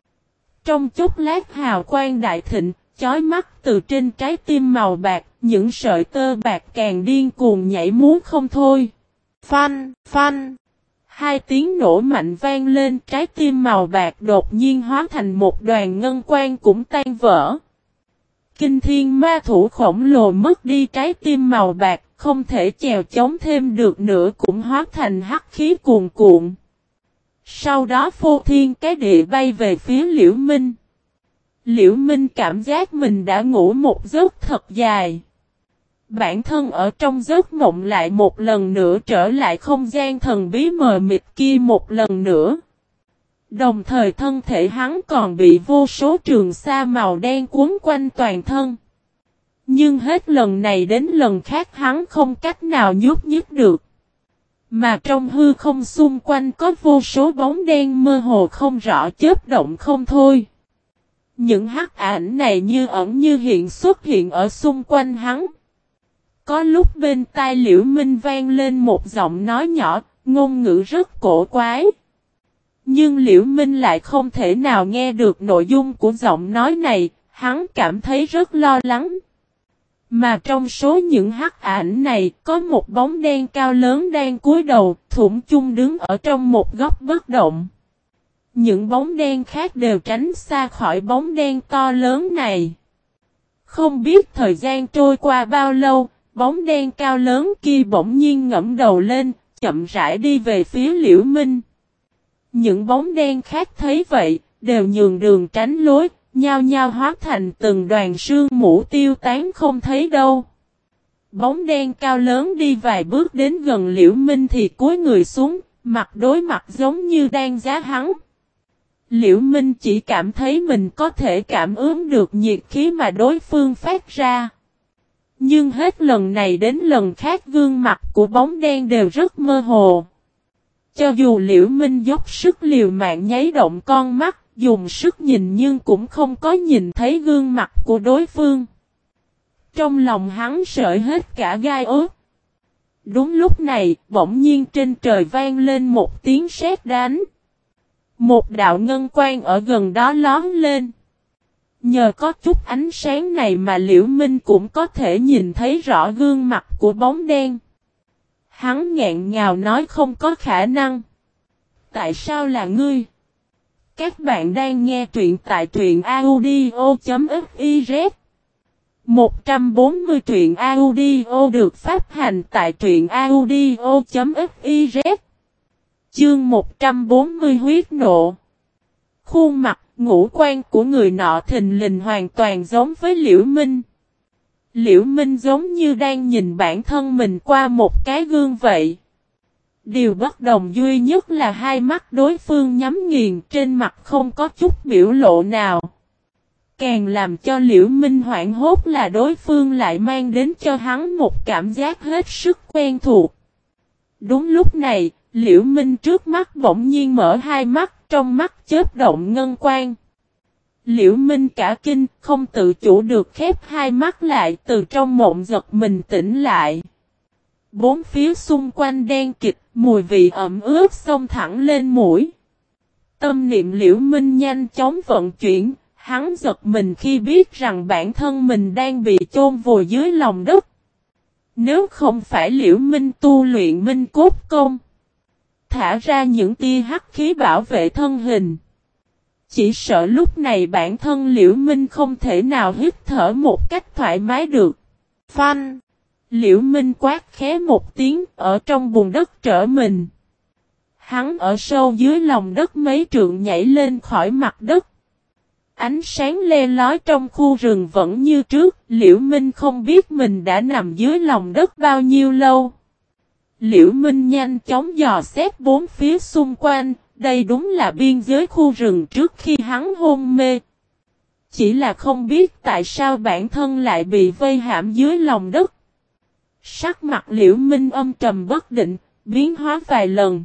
Trong chốc lát hào quang đại thịnh, chói mắt từ trên trái tim màu bạc, những sợi tơ bạc càng điên cuồng nhảy múa không thôi. Phanh, phanh. Hai tiếng nổ mạnh vang lên, trái tim màu bạc đột nhiên hóa thành một đoàn ngân quang cũng tan vỡ. Kinh thiên ma thủ khổng lồ mất đi trái tim màu bạc, không thể chèo chống thêm được nữa cũng hóa thành hắc khí cuồn cuộn. Sau đó phô thiên cái địa bay về phía Liễu Minh. Liễu Minh cảm giác mình đã ngủ một giấc thật dài. Bản thân ở trong giấc mộng lại một lần nữa trở lại không gian thần bí mờ mịt kia một lần nữa. Đồng thời thân thể hắn còn bị vô số trường sa màu đen cuốn quanh toàn thân. Nhưng hết lần này đến lần khác hắn không cách nào nhúc nhích được. Mà trong hư không xung quanh có vô số bóng đen mơ hồ không rõ chớp động không thôi. Những hắc ảnh này như ẩn như hiện xuất hiện ở xung quanh hắn. Có lúc bên tai Liễu Minh vang lên một giọng nói nhỏ, ngôn ngữ rất cổ quái. Nhưng Liễu Minh lại không thể nào nghe được nội dung của giọng nói này, hắn cảm thấy rất lo lắng. Mà trong số những hắc ảnh này, có một bóng đen cao lớn đang cúi đầu, thủng chung đứng ở trong một góc bất động. Những bóng đen khác đều tránh xa khỏi bóng đen to lớn này. Không biết thời gian trôi qua bao lâu, bóng đen cao lớn kia bỗng nhiên ngẩng đầu lên, chậm rãi đi về phía Liễu Minh. Những bóng đen khác thấy vậy, đều nhường đường tránh lối, nhao nhao hóa thành từng đoàn sương mù tiêu tán không thấy đâu. Bóng đen cao lớn đi vài bước đến gần Liễu Minh thì cúi người xuống, mặt đối mặt giống như đang giá hắn. Liễu Minh chỉ cảm thấy mình có thể cảm ứng được nhiệt khí mà đối phương phát ra. Nhưng hết lần này đến lần khác gương mặt của bóng đen đều rất mơ hồ. Cho dù Liễu Minh dốc sức liều mạng nháy động con mắt, dùng sức nhìn nhưng cũng không có nhìn thấy gương mặt của đối phương. Trong lòng hắn sợi hết cả gai ớt. Đúng lúc này, bỗng nhiên trên trời vang lên một tiếng sét đánh. Một đạo ngân quang ở gần đó lóe lên. Nhờ có chút ánh sáng này mà Liễu Minh cũng có thể nhìn thấy rõ gương mặt của bóng đen. Hắn nghẹn ngào nói không có khả năng. Tại sao là ngươi? Các bạn đang nghe truyện tại truyện audio.fiz 140 truyện audio được phát hành tại truyện audio.fiz Chương 140 huyết nộ. Khuôn mặt, ngũ quan của người nọ thình lình hoàn toàn giống với Liễu Minh. Liễu Minh giống như đang nhìn bản thân mình qua một cái gương vậy. Điều bất đồng duy nhất là hai mắt đối phương nhắm nghiền, trên mặt không có chút biểu lộ nào. Càng làm cho Liễu Minh hoảng hốt là đối phương lại mang đến cho hắn một cảm giác hết sức quen thuộc. Đúng lúc này, Liễu Minh trước mắt bỗng nhiên mở hai mắt, trong mắt chớp động ngân quang. Liễu Minh cả kinh, không tự chủ được khép hai mắt lại, từ trong mộng giật mình tỉnh lại. Bốn phía xung quanh đen kịt, mùi vị ẩm ướt xông thẳng lên mũi. Tâm niệm Liễu Minh nhanh chóng vận chuyển, hắn giật mình khi biết rằng bản thân mình đang bị chôn vùi dưới lòng đất. Nếu không phải Liễu Minh tu luyện Minh Cốt Công, thả ra những tia hắc khí bảo vệ thân hình, chỉ sợ lúc này bản thân Liễu Minh không thể nào hít thở một cách thoải mái được. Phanh! Liễu Minh quát khẽ một tiếng ở trong bùn đất trở mình. Hắn ở sâu dưới lòng đất mấy trượng nhảy lên khỏi mặt đất. Ánh sáng le lói trong khu rừng vẫn như trước, Liễu Minh không biết mình đã nằm dưới lòng đất bao nhiêu lâu. Liễu Minh nhanh chóng dò xét bốn phía xung quanh, đây đúng là biên giới khu rừng trước khi hắn hôn mê. Chỉ là không biết tại sao bản thân lại bị vây hãm dưới lòng đất. Sắc mặt Liễu Minh âm trầm bất định, biến hóa vài lần.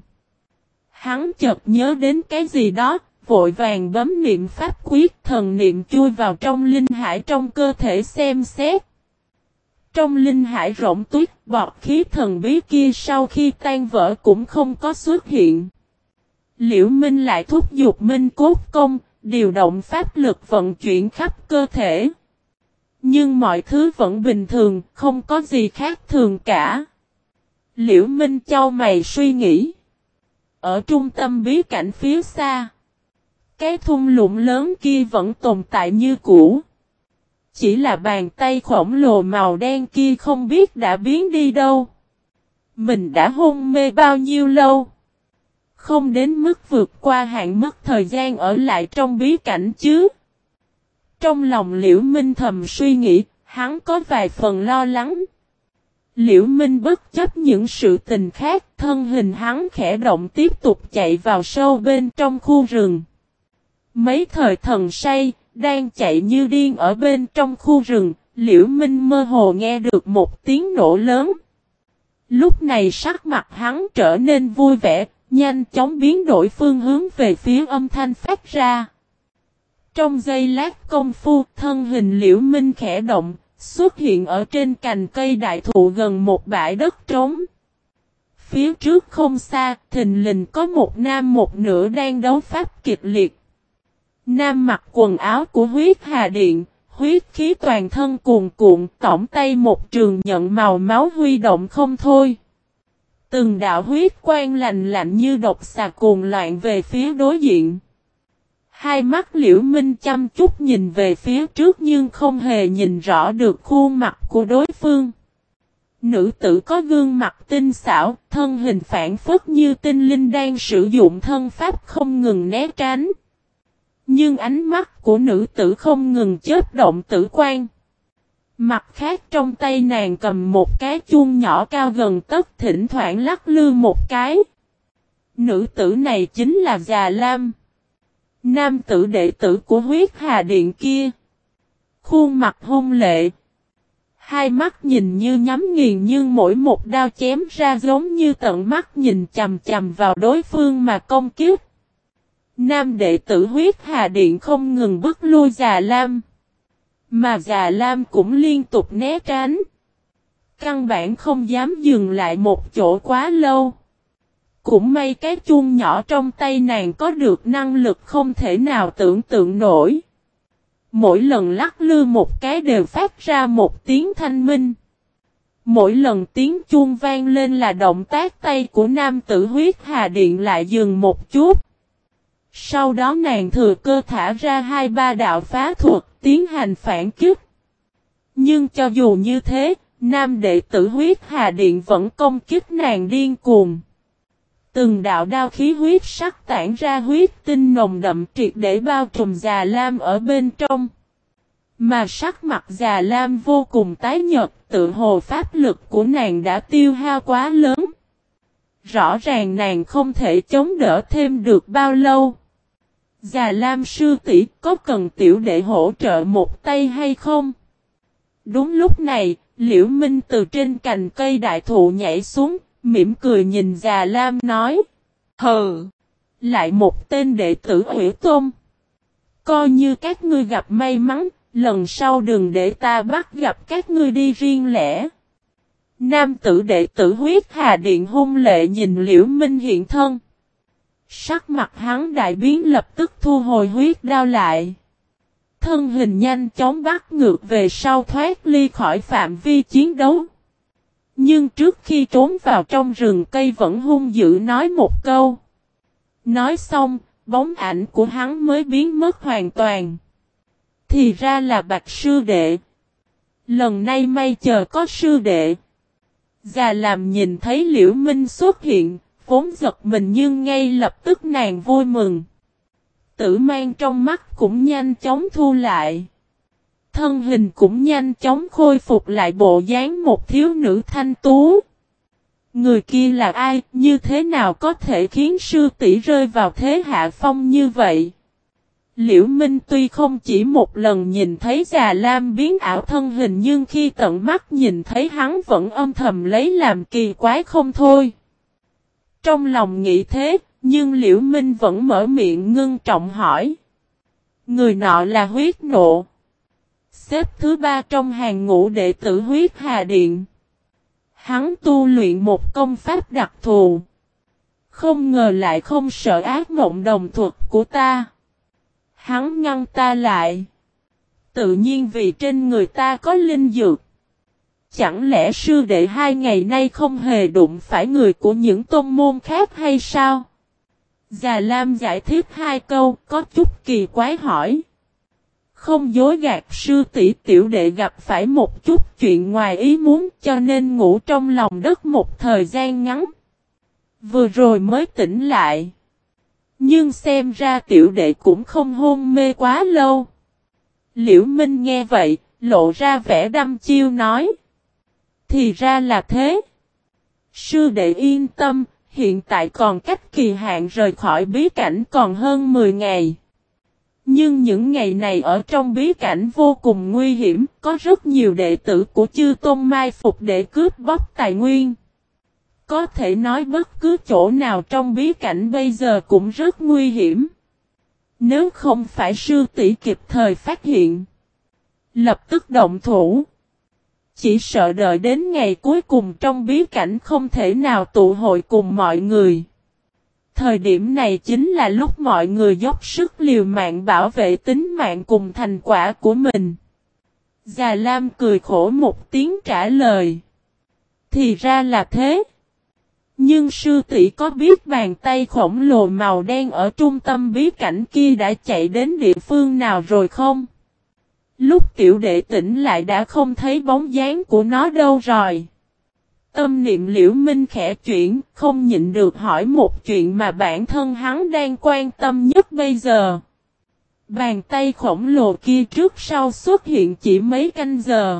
Hắn chợt nhớ đến cái gì đó, vội vàng bấm niệm pháp quyết, thần niệm chui vào trong linh hải trong cơ thể xem xét. Trong linh hải rỗng tuyết, bọt khí thần bí kia sau khi tan vỡ cũng không có xuất hiện. Liễu Minh lại thúc giục Minh Cốt Công, điều động pháp lực vận chuyển khắp cơ thể. Nhưng mọi thứ vẫn bình thường, không có gì khác thường cả. Liễu Minh chau mày suy nghĩ. Ở trung tâm bí cảnh phía xa, cái thung lũng lớn kia vẫn tồn tại như cũ. Chỉ là bàn tay khổng lồ màu đen kia không biết đã biến đi đâu. Mình đã hôn mê bao nhiêu lâu? Không đến mức vượt qua hạn mức thời gian ở lại trong bí cảnh chứ. Trong lòng Liễu Minh thầm suy nghĩ, hắn có vài phần lo lắng. Liễu Minh bất chấp những sự tình khác, thân hình hắn khẽ động tiếp tục chạy vào sâu bên trong khu rừng. Mấy thời thần say, đang chạy như điên ở bên trong khu rừng, Liễu Minh mơ hồ nghe được một tiếng nổ lớn. Lúc này sắc mặt hắn trở nên vui vẻ, nhanh chóng biến đổi phương hướng về phía âm thanh phát ra. Trong giây lát công phu, thân hình Liễu Minh khẽ động, xuất hiện ở trên cành cây đại thụ gần một bãi đất trống. Phía trước không xa, thình lình có một nam một nữ đang đấu pháp kịch liệt. Nam mặc quần áo của huyết hà điện, huyết khí toàn thân cuồn cuộn, tõng tay một trường nhận màu máu huy động không thôi. Từng đạo huyết quang lạnh lạnh như độc xà cuồng loạn về phía đối diện. Hai mắt Liễu Minh chăm chút nhìn về phía trước nhưng không hề nhìn rõ được khuôn mặt của đối phương. Nữ tử có gương mặt tinh xảo, thân hình phản phất như tinh linh đang sử dụng thân pháp không ngừng né tránh. Nhưng ánh mắt của nữ tử không ngừng chớp động tử quan. Mặt khác trong tay nàng cầm một cái chuông nhỏ cao gần tấc thỉnh thoảng lắc lư một cái. Nữ tử này chính là Già Lam. Nam tử đệ tử của huyết hà điện kia. Khuôn mặt hung lệ. Hai mắt nhìn như nhắm nghiền nhưng mỗi một đao chém ra giống như tận mắt nhìn chằm chằm vào đối phương mà công kích. Nam đệ tử huyết hà điện không ngừng bức lui Già Lam. Mà Già Lam cũng liên tục né tránh. Căn bản không dám dừng lại một chỗ quá lâu. Cũng may cái chuông nhỏ trong tay nàng có được năng lực không thể nào tưởng tượng nổi. Mỗi lần lắc lư một cái đều phát ra một tiếng thanh minh. Mỗi lần tiếng chuông vang lên là động tác tay của nam tử huyết hà điện lại dừng một chút. Sau đó nàng thừa cơ thả ra 2-3 đạo phá thuật tiến hành phản kích. Nhưng cho dù như thế, nam đệ tử huyết hà điện vẫn công kích nàng điên cuồng. Từng đạo đao khí huyết sắc tản ra huyết tinh nồng đậm triệt để bao trùm Già Lam ở bên trong. Mà sắc mặt Già Lam vô cùng tái nhợt, tự hồ pháp lực của nàng đã tiêu hao quá lớn. Rõ ràng nàng không thể chống đỡ thêm được bao lâu. Già Lam sư tỷ có cần tiểu đệ hỗ trợ một tay hay không? Đúng lúc này, Liễu Minh từ trên cành cây đại thụ nhảy xuống, mỉm cười nhìn Già Lam nói. Hừ, lại một tên đệ tử Hủy Tôn. Coi như các ngươi gặp may mắn, lần sau đừng để ta bắt gặp các ngươi đi riêng lẻ. Nam tử đệ tử huyết hà điện hung lệ nhìn Liễu Minh hiện thân. Sắc mặt hắn đại biến lập tức thu hồi huyết đao lại. Thân hình nhanh chóng bắt ngược về sau thoát ly khỏi phạm vi chiến đấu. Nhưng trước khi trốn vào trong rừng cây vẫn hung dữ nói một câu. Nói xong, bóng ảnh của hắn mới biến mất hoàn toàn. Thì ra là Bạch sư đệ. Lần này may chờ có sư đệ. Già làm nhìn thấy Liễu Minh xuất hiện, vốn giật mình nhưng ngay lập tức nàng vui mừng. Tử mang trong mắt cũng nhanh chóng thu lại. Thân hình cũng nhanh chóng khôi phục lại bộ dáng một thiếu nữ thanh tú. Người kia là ai, như thế nào có thể khiến sư tỷ rơi vào thế hạ phong như vậy? Liễu Minh tuy không chỉ một lần nhìn thấy Già Lam biến ảo thân hình nhưng khi tận mắt nhìn thấy hắn vẫn âm thầm lấy làm kỳ quái không thôi. Trong lòng nghĩ thế, nhưng Liễu Minh vẫn mở miệng ngưng trọng hỏi. Người nọ là huyết nộ. Xếp thứ 3 trong hàng ngũ đệ tử huyết hà điện. Hắn tu luyện một công pháp đặc thù. Không ngờ lại không sợ ác mộng đồng thuật của ta. Hắn ngăn ta lại. Tự nhiên vì trên người ta có linh dược. Chẳng lẽ sư đệ 2 ngày nay không hề đụng phải người của những tôn môn khác hay sao? Già Lam giải thích 2 câu, có chút kỳ quái hỏi. Không dối gạt sư tỷ, tiểu đệ gặp phải một chút chuyện ngoài ý muốn cho nên ngủ trong lòng đất một thời gian ngắn. Vừa rồi mới tỉnh lại. Nhưng xem ra tiểu đệ cũng không hôn mê quá lâu. Liễu Minh nghe vậy, lộ ra vẻ đăm chiêu nói. Thì ra là thế. Sư đệ yên tâm, hiện tại còn cách kỳ hạn rời khỏi bí cảnh còn hơn 10 ngày. Nhưng những ngày này ở trong bí cảnh vô cùng nguy hiểm, có rất nhiều đệ tử của chư tôn mai phục để cướp bóc tài nguyên. Có thể nói bất cứ chỗ nào trong bí cảnh bây giờ cũng rất nguy hiểm. Nếu không phải sư tỷ kịp thời phát hiện, lập tức động thủ, chỉ sợ đợi đến ngày cuối cùng trong bí cảnh không thể nào tụ hội cùng mọi người. Thời điểm này chính là lúc mọi người dốc sức liều mạng bảo vệ tính mạng cùng thành quả của mình. Già Lam cười khổ một tiếng trả lời. Thì ra là thế. Nhưng sư tỷ có biết bàn tay khổng lồ màu đen ở trung tâm bí cảnh kia đã chạy đến địa phương nào rồi không? Lúc tiểu đệ tỉnh lại đã không thấy bóng dáng của nó đâu rồi. Tâm niệm Liễu Minh khẽ chuyển, không nhịn được hỏi một chuyện mà bản thân hắn đang quan tâm nhất bây giờ. Bàn tay khổng lồ kia trước sau xuất hiện chỉ mấy canh giờ.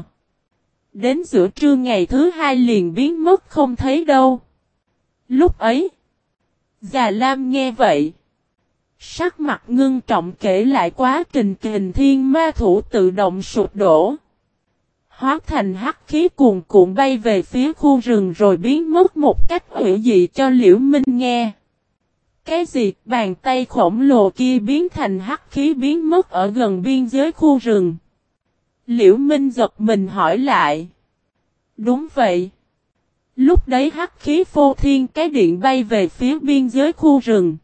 Đến giữa trưa ngày thứ hai liền biến mất không thấy đâu. Lúc ấy, Già Lam nghe vậy, sắc mặt ngưng trọng kể lại quá trình Kình Thiên Ma Thủ tự động sụp đổ, hóa thành hắc khí cuồn cuộn bay về phía khu rừng rồi biến mất một cách hủy dị cho Liễu Minh nghe. Cái gì? Bàn tay khổng lồ kia biến thành hắc khí biến mất ở gần biên giới khu rừng. Liễu Minh giật mình hỏi lại. Đúng vậy. Lúc đấy hắc khí phô thiên cái điện bay về phía biên giới khu rừng.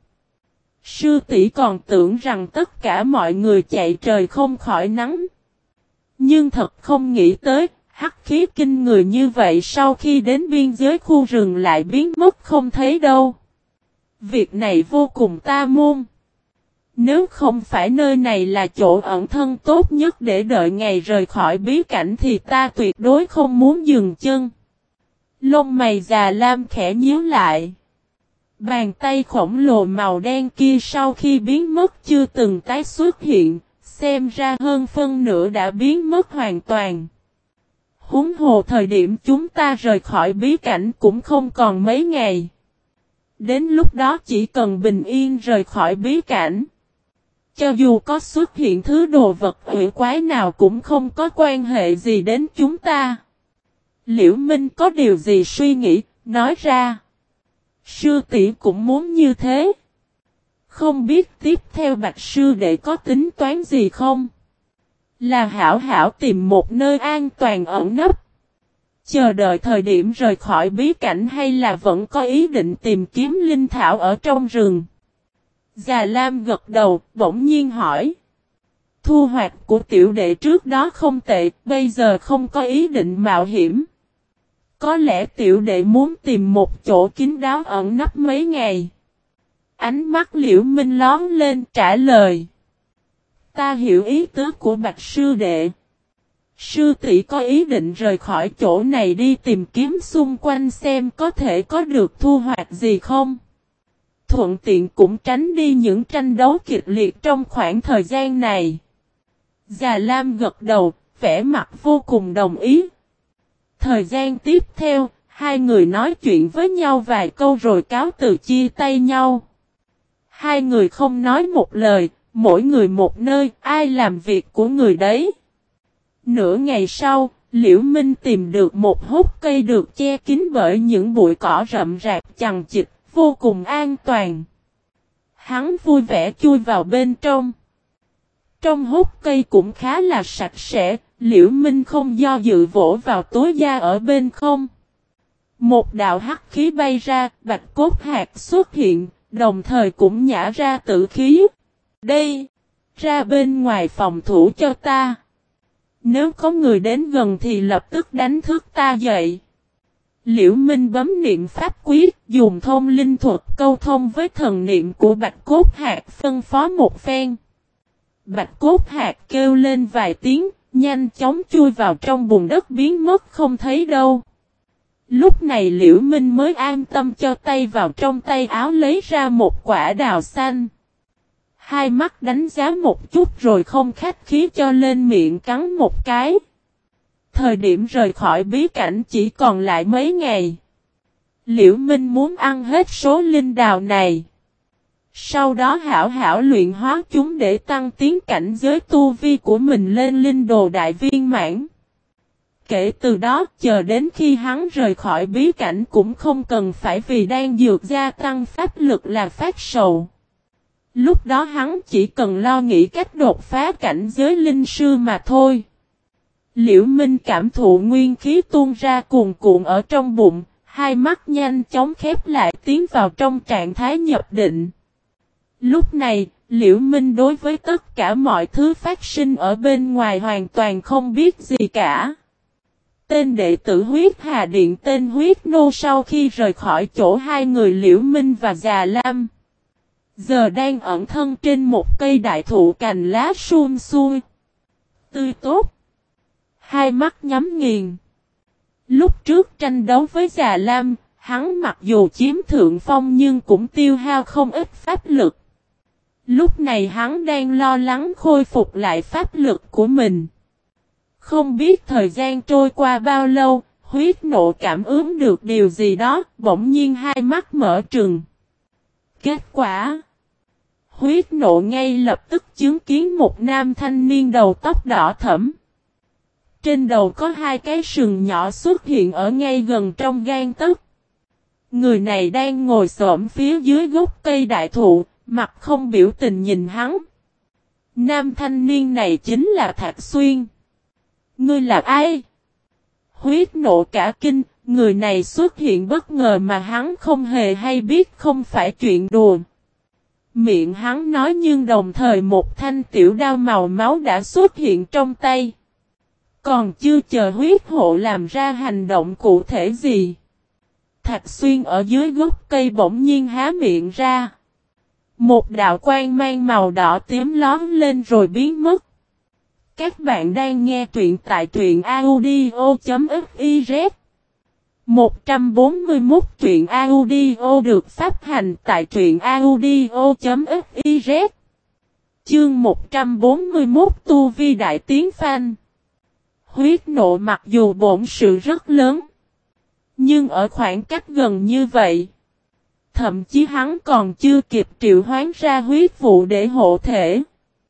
Sư tỷ còn tưởng rằng tất cả mọi người chạy trời không khỏi nắng. Nhưng thật không nghĩ tới, hắc khí kinh người như vậy sau khi đến biên giới khu rừng lại biến mất không thấy đâu. Việc này vô cùng ta môn. Nếu không phải nơi này là chỗ ẩn thân tốt nhất để đợi ngày rời khỏi bí cảnh thì ta tuyệt đối không muốn dừng chân. Lông mày Già Lam khẽ nhíu lại. Bàn tay khổng lồ màu đen kia sau khi biến mất chưa từng tái xuất hiện, xem ra hơn phân nửa đã biến mất hoàn toàn. Huống hồ thời điểm chúng ta rời khỏi bí cảnh cũng không còn mấy ngày. Đến lúc đó chỉ cần bình yên rời khỏi bí cảnh. Cho dù có xuất hiện thứ đồ vật hủy quái nào cũng không có quan hệ gì đến chúng ta. Liễu Minh có điều gì suy nghĩ, nói ra. Sư tỷ cũng muốn như thế. Không biết tiếp theo Bạch sư đệ có tính toán gì không? Là hảo hảo tìm một nơi an toàn ẩn nấp. Chờ đợi thời điểm rời khỏi bí cảnh hay là vẫn có ý định tìm kiếm linh thảo ở trong rừng? Già Lam gật đầu, bỗng nhiên hỏi. Thu hoạch của tiểu đệ trước đó không tệ, bây giờ không có ý định mạo hiểm. Có lẽ tiểu đệ muốn tìm một chỗ kín đáo ẩn nấp mấy ngày. Ánh mắt Liễu Minh lóm lên trả lời. Ta hiểu ý tứ của Bạch sư đệ. Sư tỷ có ý định rời khỏi chỗ này đi tìm kiếm xung quanh xem có thể có được thu hoạch gì không. Thuận tiện cũng tránh đi những tranh đấu kịch liệt trong khoảng thời gian này. Già Lam gật đầu, vẻ mặt vô cùng đồng ý. Thời gian tiếp theo, hai người nói chuyện với nhau vài câu rồi cáo từ chia tay nhau. Hai người không nói một lời, mỗi người một nơi, ai làm việc của người đấy. Nửa ngày sau, Liễu Minh tìm được một hốc cây được che kín bởi những bụi cỏ rậm rạp chằng chịt, vô cùng an toàn. Hắn vui vẻ chui vào bên trong. Trong hốc cây cũng khá là sạch sẽ, Liễu Minh không do dự vỗ vào túi da ở bên không. Một đạo hắc khí bay ra, bạch cốt hạt xuất hiện, đồng thời cũng nhả ra tử khí. Đây, ra bên ngoài phòng thủ cho ta. Nếu có người đến gần thì lập tức đánh thức ta dậy. Liễu Minh bấm niệm pháp quyết, dùng thông linh thuật câu thông với thần niệm của bạch cốt hạt phân phó một phen. Bạch cốt hạt kêu lên vài tiếng, nhanh chóng chui vào trong bùn đất biến mất không thấy đâu. Lúc này Liễu Minh mới an tâm cho tay vào trong tay áo lấy ra một quả đào xanh. hai mắt đánh giá một chút rồi không khách khí cho lên miệng cắn một cái. Thời điểm rời khỏi bí cảnh chỉ còn lại mấy ngày. Liễu Minh muốn ăn hết số linh đào này. Sau đó hảo hảo luyện hóa chúng để tăng tiến cảnh giới tu vi của mình lên linh đồ đại viên mãn. Kể từ đó chờ đến khi hắn rời khỏi bí cảnh cũng không cần phải vì đang dược gia tăng pháp lực là phát sầu. Lúc đó hắn chỉ cần lo nghĩ cách đột phá cảnh giới linh sư mà thôi. Liễu Minh cảm thụ nguyên khí tuôn ra cuồn cuộn ở trong bụng, hai mắt nhanh chóng khép lại tiến vào trong trạng thái nhập định. Lúc này, Liễu Minh đối với tất cả mọi thứ phát sinh ở bên ngoài hoàn toàn không biết gì cả. Tên đệ tử huyết hà điện tên huyết nô sau khi rời khỏi chỗ hai người Liễu Minh và Già Lam. Giờ đang ẩn thân trên một cây đại thụ cành lá sum xuôi. Tươi tốt. Hai mắt nhắm nghiền. Lúc trước tranh đấu với Già Lam, hắn mặc dù chiếm thượng phong nhưng cũng tiêu hao không ít pháp lực. Lúc này hắn đang lo lắng khôi phục lại pháp lực của mình. Không biết thời gian trôi qua bao lâu, huyết nộ cảm ứng được điều gì đó, bỗng nhiên hai mắt mở trừng. Kết quả, huyết nộ ngay lập tức chứng kiến một nam thanh niên đầu tóc đỏ thẫm. Trên đầu có hai cái sừng nhỏ xuất hiện ở ngay gần trong gan tấc. Người này đang ngồi xổm phía dưới gốc cây đại thụ, mặt không biểu tình nhìn hắn. Nam thanh niên này chính là Thạc Xuyên. Ngươi là ai? Huyết nộ cả kinh, người này xuất hiện bất ngờ mà hắn không hề hay biết không phải chuyện đùa. Miệng hắn nói nhưng đồng thời một thanh tiểu đao màu máu đã xuất hiện trong tay. Còn chưa chờ huyết hộ làm ra hành động cụ thể gì. Thạc Xuyên ở dưới gốc cây bỗng nhiên há miệng ra. Một đạo quang mang màu đỏ tím lóm lên rồi biến mất. Các bạn đang nghe truyện tại truyện audio.fiz 141 truyện audio được phát hành tại truyện audio.fiz Chương 141 Tu Vi Đại Tiến Phanh. Huyết nộ mặc dù bổn sự rất lớn, nhưng ở khoảng cách gần như vậy, thậm chí hắn còn chưa kịp triệu hoán ra huyết vụ để hộ thể,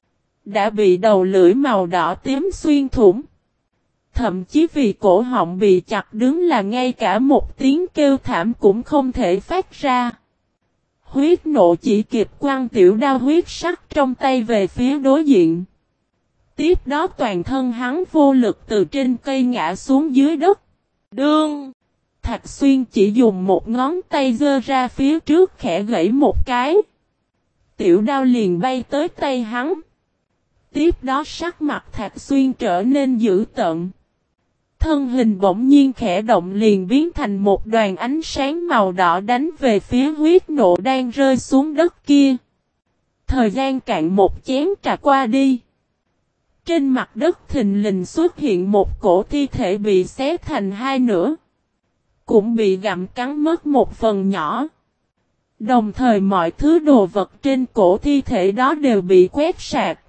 đã bị đầu lưỡi màu đỏ tím xuyên thủng. Thậm chí vì cổ họng bị chặt đứng là ngay cả một tiếng kêu thảm cũng không thể phát ra. Huyết nộ chỉ kịp quăng tiểu đao huyết sắc trong tay về phía đối diện. Tiếp đó toàn thân hắn vô lực từ trên cây ngã xuống dưới đất. Đương! Thạc Xuyên chỉ dùng một ngón tay giơ ra phía trước khẽ gãy một cái. Tiểu đao liền bay tới tay hắn. Tiếp đó sắc mặt Thạc Xuyên trở nên dữ tợn. Thân hình bỗng nhiên khẽ động liền biến thành một đoàn ánh sáng màu đỏ đánh về phía huyết nộ đang rơi xuống đất kia. Thời gian cạn một chén trà qua đi. Trên mặt đất thình lình xuất hiện một cổ thi thể bị xé thành hai nửa. Cũng bị gặm cắn mất một phần nhỏ. Đồng thời mọi thứ đồ vật trên cổ thi thể đó đều bị quét sạch.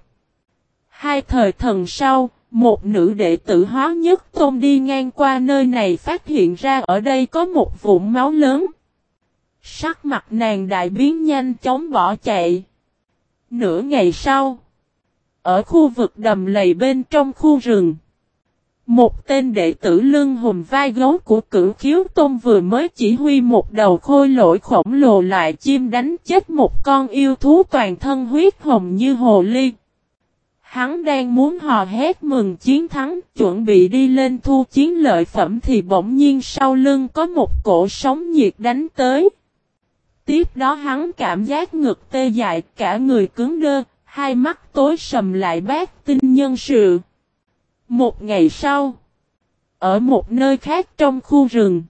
Hai thời thần sau, một nữ đệ tử Hóa Nhất Tôn đi ngang qua nơi này phát hiện ra ở đây có một vũng máu lớn. Sắc mặt nàng đại biến nhanh chóng bỏ chạy. Nửa ngày sau, ở khu vực đầm lầy bên trong khu rừng, một tên đệ tử lưng hùm vai gấu của Cửu Khiếu Tôn vừa mới chỉ huy một đầu khôi lỗi khổng lồ loại chim đánh chết một con yêu thú toàn thân huyết hồng như hồ ly. Hắn đang muốn hò hét mừng chiến thắng, chuẩn bị đi lên thu chiến lợi phẩm thì bỗng nhiên sau lưng có một cổ sóng nhiệt đánh tới. Tiếp đó hắn cảm giác ngực tê dại, cả người cứng đơ, hai mắt tối sầm lại bát tinh nhân sự. Một ngày sau, ở một nơi khác trong khu rừng,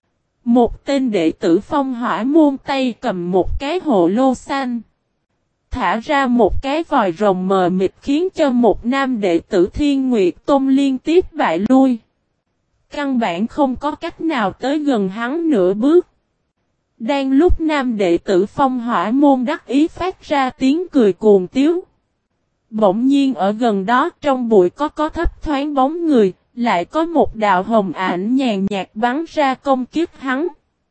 một tên đệ tử Phong Hỏa Môn tay cầm một cái hồ lô xanh, thả ra một cái vòi rồng mờ mịt khiến cho một nam đệ tử Thiên Nguyệt Tôn liên tiếp bại lui. Căn bản không có cách nào tới gần hắn nửa bước. Đang lúc nam đệ tử Phong Hỏa Môn đắc ý phát ra tiếng cười cuồng tiếu. Bỗng nhiên ở gần đó trong bụi có thấp thoáng bóng người, lại có một đạo hồng ảnh nhàn nhạt bắn ra công kích hắn.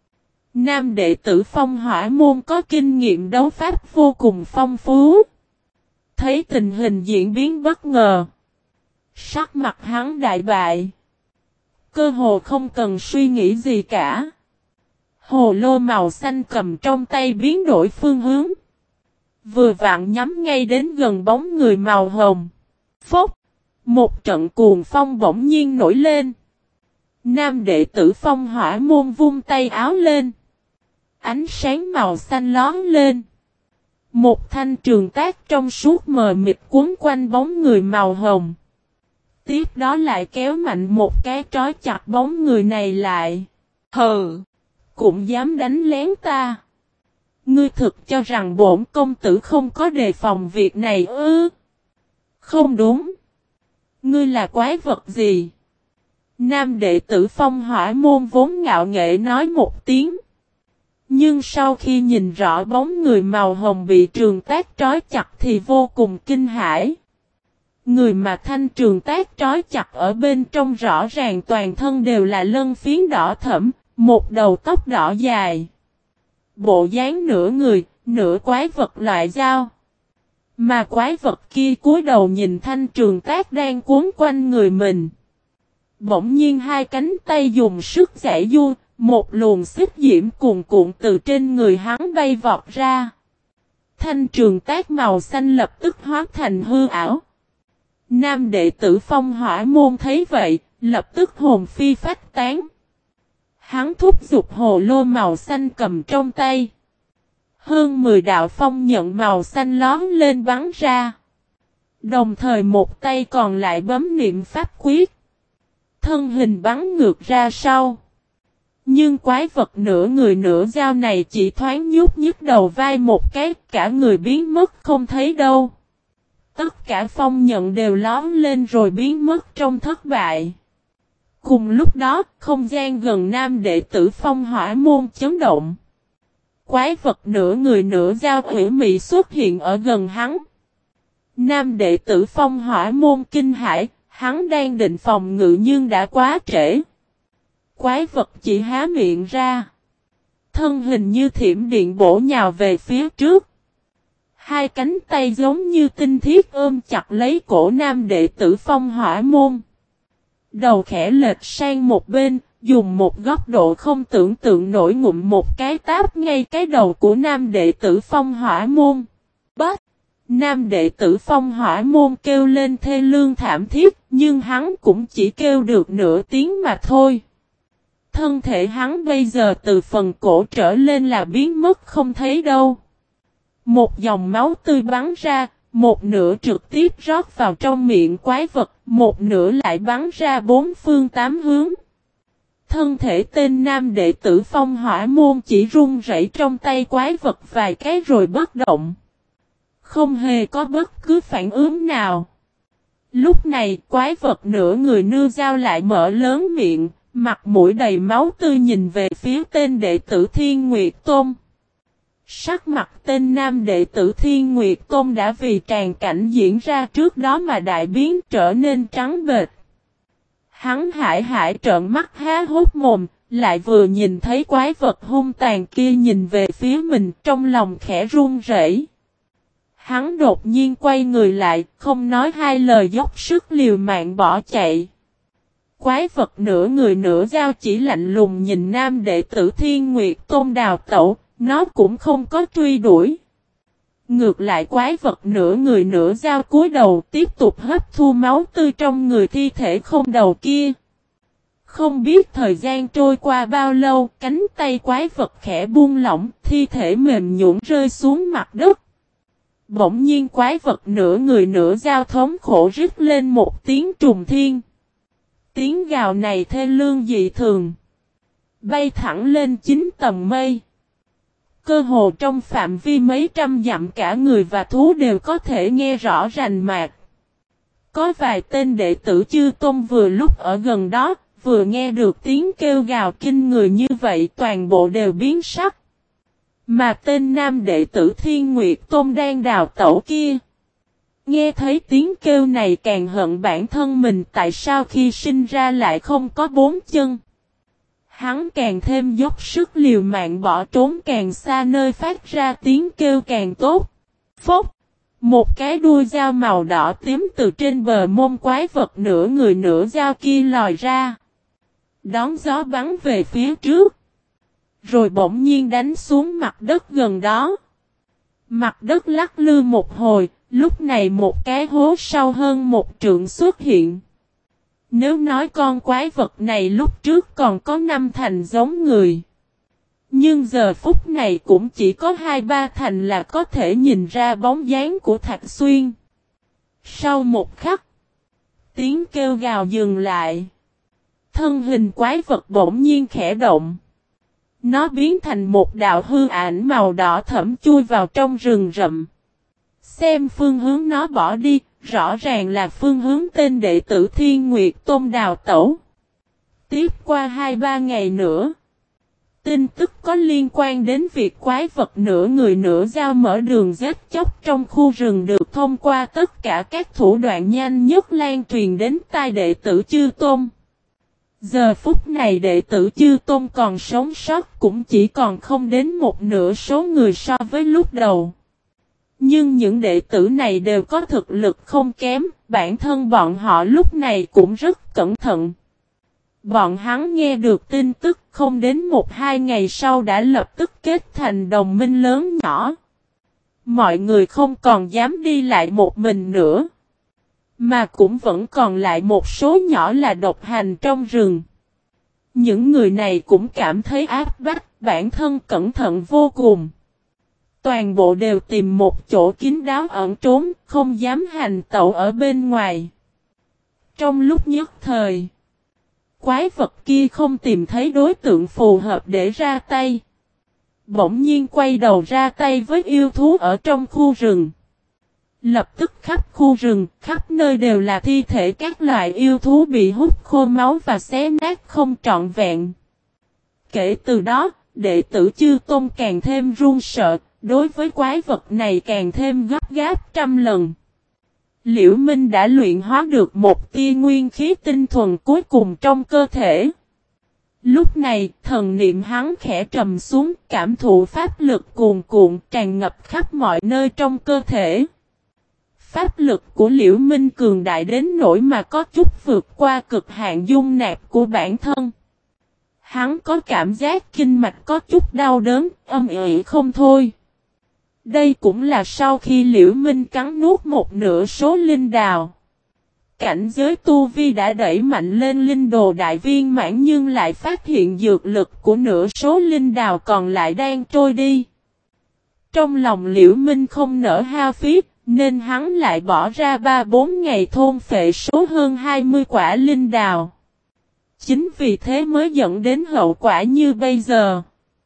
Nam đệ tử Phong Hỏa Môn có kinh nghiệm đấu pháp vô cùng phong phú. Thấy tình hình diễn biến bất ngờ, sắc mặt hắn đại bại. Cơ hồ không cần suy nghĩ gì cả. Hồ lô màu xanh cầm trong tay biến đổi phương hướng. Vừa vặn nhắm ngay đến gần bóng người màu hồng. Phốc! Một trận cuồng phong bỗng nhiên nổi lên. Nam đệ tử Phong Hỏa Môn vung tay áo lên. Ánh sáng màu xanh lóe lên. Một thanh trường tác trong suốt mờ mịt cuốn quanh bóng người màu hồng. Tiếp đó lại kéo mạnh một cái trói chặt bóng người này lại. Hừ! Cũng dám đánh lén ta. Ngươi thực cho rằng bổn công tử không có đề phòng việc này ư? Không đúng. Ngươi là quái vật gì? Nam đệ tử Phong Hỏa Môn vốn ngạo nghễ nói một tiếng. Nhưng sau khi nhìn rõ bóng người màu hồng bị trường tác trói chặt thì vô cùng kinh hãi. Người mà thanh trường tác trói chặt ở bên trong rõ ràng toàn thân đều là lân phiến đỏ thẫm, một đầu tóc đỏ dài. Bộ dáng nửa người, nửa quái vật loại dao. Mà quái vật kia cúi đầu nhìn thanh trường tác đang cuốn quanh người mình. Bỗng nhiên hai cánh tay dùng sức giãy giụa, một luồng xích diễm cuồn cuộn từ trên người hắn bay vọt ra. Thanh trường tác màu xanh lập tức hóa thành hư ảo. Nam đệ tử Phong Hỏa Môn thấy vậy, lập tức hồn phi phách tán. Hắn thúc giục hồ lô màu xanh cầm trong tay. Hơn 10 đạo phong nhận màu xanh lón lên bắn ra. Đồng thời một tay còn lại bấm niệm pháp quyết. Thân hình bắn ngược ra sau. Nhưng quái vật nửa người nửa dao này chỉ thoáng nhúc nhích đầu vai một cái, cả người biến mất không thấy đâu. Tất cả phong nhận đều lón lên rồi biến mất trong thất bại. Cùng lúc đó, không gian gần nam đệ tử Phong Hỏa Môn chấn động. Quái vật nửa người nửa dao ủy mị xuất hiện ở gần hắn. Nam đệ tử Phong Hỏa Môn kinh hãi, hắn đang định phòng ngự nhưng đã quá trễ. Quái vật chỉ há miệng ra. Thân hình như thiểm điện bổ nhào về phía trước. Hai cánh tay giống như tinh thiết ôm chặt lấy cổ nam đệ tử Phong Hỏa Môn. Đầu khẽ lệch sang một bên, dùng một góc độ không tưởng tượng nổi ngụm một cái táp ngay cái đầu của nam đệ tử Phong Hỏa Môn. Bách! Nam đệ tử Phong Hỏa Môn kêu lên thê lương thảm thiết, nhưng hắn cũng chỉ kêu được nửa tiếng mà thôi. Thân thể hắn bây giờ từ phần cổ trở lên là biến mất không thấy đâu. Một dòng máu tươi bắn ra, một nửa trực tiếp rót vào trong miệng quái vật, một nửa lại bắn ra bốn phương tám hướng. Thân thể tên nam đệ tử Phong Hỏa Môn chỉ run rẩy trong tay quái vật vài cái rồi bất động. Không hề có bất cứ phản ứng nào. Lúc này quái vật nửa người nưa dao lại mở lớn miệng, mặt mũi đầy máu tươi nhìn về phía tên đệ tử Thiên Nguyệt Tôn. Sắc mặt tên nam đệ tử Thiên Nguyệt Tôn đã vì tràn cảnh diễn ra trước đó mà đại biến trở nên trắng bệch. Hắn hãi trợn mắt há hốt mồm, lại vừa nhìn thấy quái vật hung tàn kia nhìn về phía mình trong lòng khẽ run rẩy. Hắn đột nhiên quay người lại, không nói hai lời dốc sức liều mạng bỏ chạy. Quái vật nửa người nửa dao chỉ lạnh lùng nhìn nam đệ tử Thiên Nguyệt Tôn đào tẩu, nó cũng không có truy đuổi. Ngược lại quái vật nửa người nửa dao cúi đầu tiếp tục hấp thu máu tươi trong người thi thể không đầu kia. Không biết thời gian trôi qua bao lâu, cánh tay quái vật khẽ buông lỏng, thi thể mềm nhũn rơi xuống mặt đất. Bỗng nhiên quái vật nửa người nửa dao thống khổ rít lên một tiếng trùng thiên. Tiếng gào này thê lương dị thường. Bay thẳng lên 9 tầng mây. Cơ hồ trong phạm vi mấy trăm dặm cả người và thú đều có thể nghe rõ rành mạch. Có vài tên đệ tử Chư Tôn vừa lúc ở gần đó, vừa nghe được tiếng kêu gào kinh người như vậy toàn bộ đều biến sắc. Mà tên nam đệ tử Thiên Nguyệt Tôn đang đào tẩu kia. Nghe thấy tiếng kêu này càng hận bản thân mình tại sao khi sinh ra lại không có bốn chân. Hắn càng thêm dốc sức liều mạng bỏ trốn càng xa nơi phát ra tiếng kêu càng tốt. Phốc! Một cái đuôi dao màu đỏ tím từ trên bờ mông quái vật nửa người nửa dao kia lòi ra. Đón gió bắn về phía trước. Rồi bỗng nhiên đánh xuống mặt đất gần đó. Mặt đất lắc lư một hồi, lúc này một cái hố sâu hơn một trượng xuất hiện. Nếu nói con quái vật này lúc trước còn có 5 thành giống người. Nhưng giờ phút này cũng chỉ có 2-3 thành là có thể nhìn ra bóng dáng của Thạch Xuyên. Sau một khắc, tiếng kêu gào dừng lại. Thân hình quái vật bỗng nhiên khẽ động. Nó biến thành một đạo hư ảnh màu đỏ thẫm chui vào trong rừng rậm. Xem phương hướng nó bỏ đi, rõ ràng là phương hướng tên đệ tử Thiên Nguyệt Tôn đào tẩu. Tiếp qua 2-3 ngày nữa, tin tức có liên quan đến việc quái vật nửa người nửa dao mở đường giết chóc trong khu rừng được thông qua tất cả các thủ đoạn nhanh nhất lan truyền đến tai đệ tử Chư Tôn. Giờ phút này đệ tử Chư Tôn còn sống sót cũng chỉ còn không đến một nửa số người so với lúc đầu. Nhưng những đệ tử này đều có thực lực không kém, bản thân bọn họ lúc này cũng rất cẩn thận. Bọn hắn nghe được tin tức không đến 1-2 ngày sau đã lập tức kết thành đồng minh lớn nhỏ. Mọi người không còn dám đi lại một mình nữa. Mà cũng vẫn còn lại một số nhỏ là độc hành trong rừng. Những người này cũng cảm thấy áp bách, bản thân cẩn thận vô cùng. Toàn bộ đều tìm một chỗ kín đáo ẩn trốn, không dám hành tẩu ở bên ngoài. Trong lúc nhất thời, quái vật kia không tìm thấy đối tượng phù hợp để ra tay. Bỗng nhiên quay đầu ra tay với yêu thú ở trong khu rừng. Lập tức khắp khu rừng, khắp nơi đều là thi thể các loại yêu thú bị hút khô máu và xé nát không trọn vẹn. Kể từ đó, đệ tử Chư Tôn càng thêm run sợ, đối với quái vật này càng thêm gấp gáp trăm lần. Liễu Minh đã luyện hóa được một tia nguyên khí tinh thuần cuối cùng trong cơ thể. Lúc này, thần niệm hắn khẽ trầm xuống, cảm thụ pháp lực cuồn cuộn tràn ngập khắp mọi nơi trong cơ thể. Pháp lực của Liễu Minh cường đại đến nỗi mà có chút vượt qua cực hạn dung nạp của bản thân. Hắn có cảm giác kinh mạch có chút đau đớn, âm ỉ không thôi. Đây cũng là sau khi Liễu Minh cắn nuốt một nửa số linh đào. Cảnh giới tu vi đã đẩy mạnh lên linh đồ đại viên mãn nhưng lại phát hiện dược lực của nửa số linh đào còn lại đang trôi đi. Trong lòng Liễu Minh không nỡ hao phí, nên hắn lại bỏ ra 3-4 ngày thôn phệ số hơn 20 quả linh đào. Chính vì thế mới dẫn đến hậu quả như bây giờ.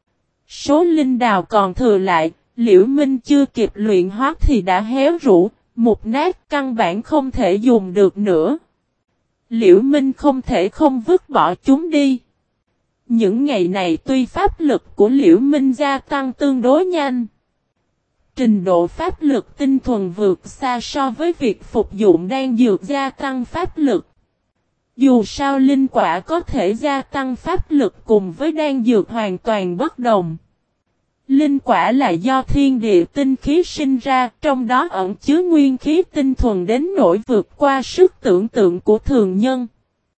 Số linh đào còn thừa lại, Liễu Minh chưa kịp luyện hóa thì đã héo rũ, mục nát căn bản không thể dùng được nữa. Liễu Minh không thể không vứt bỏ chúng đi. Những ngày này tuy pháp lực của Liễu Minh gia tăng tương đối nhanh. Trình độ pháp lực tinh thuần vượt xa so với việc phục dụng đan dược gia tăng pháp lực. Dù sao linh quả có thể gia tăng pháp lực cùng với đan dược hoàn toàn bất đồng. Linh quả là do thiên địa tinh khí sinh ra, trong đó ẩn chứa nguyên khí tinh thuần đến nỗi vượt qua sức tưởng tượng của thường nhân.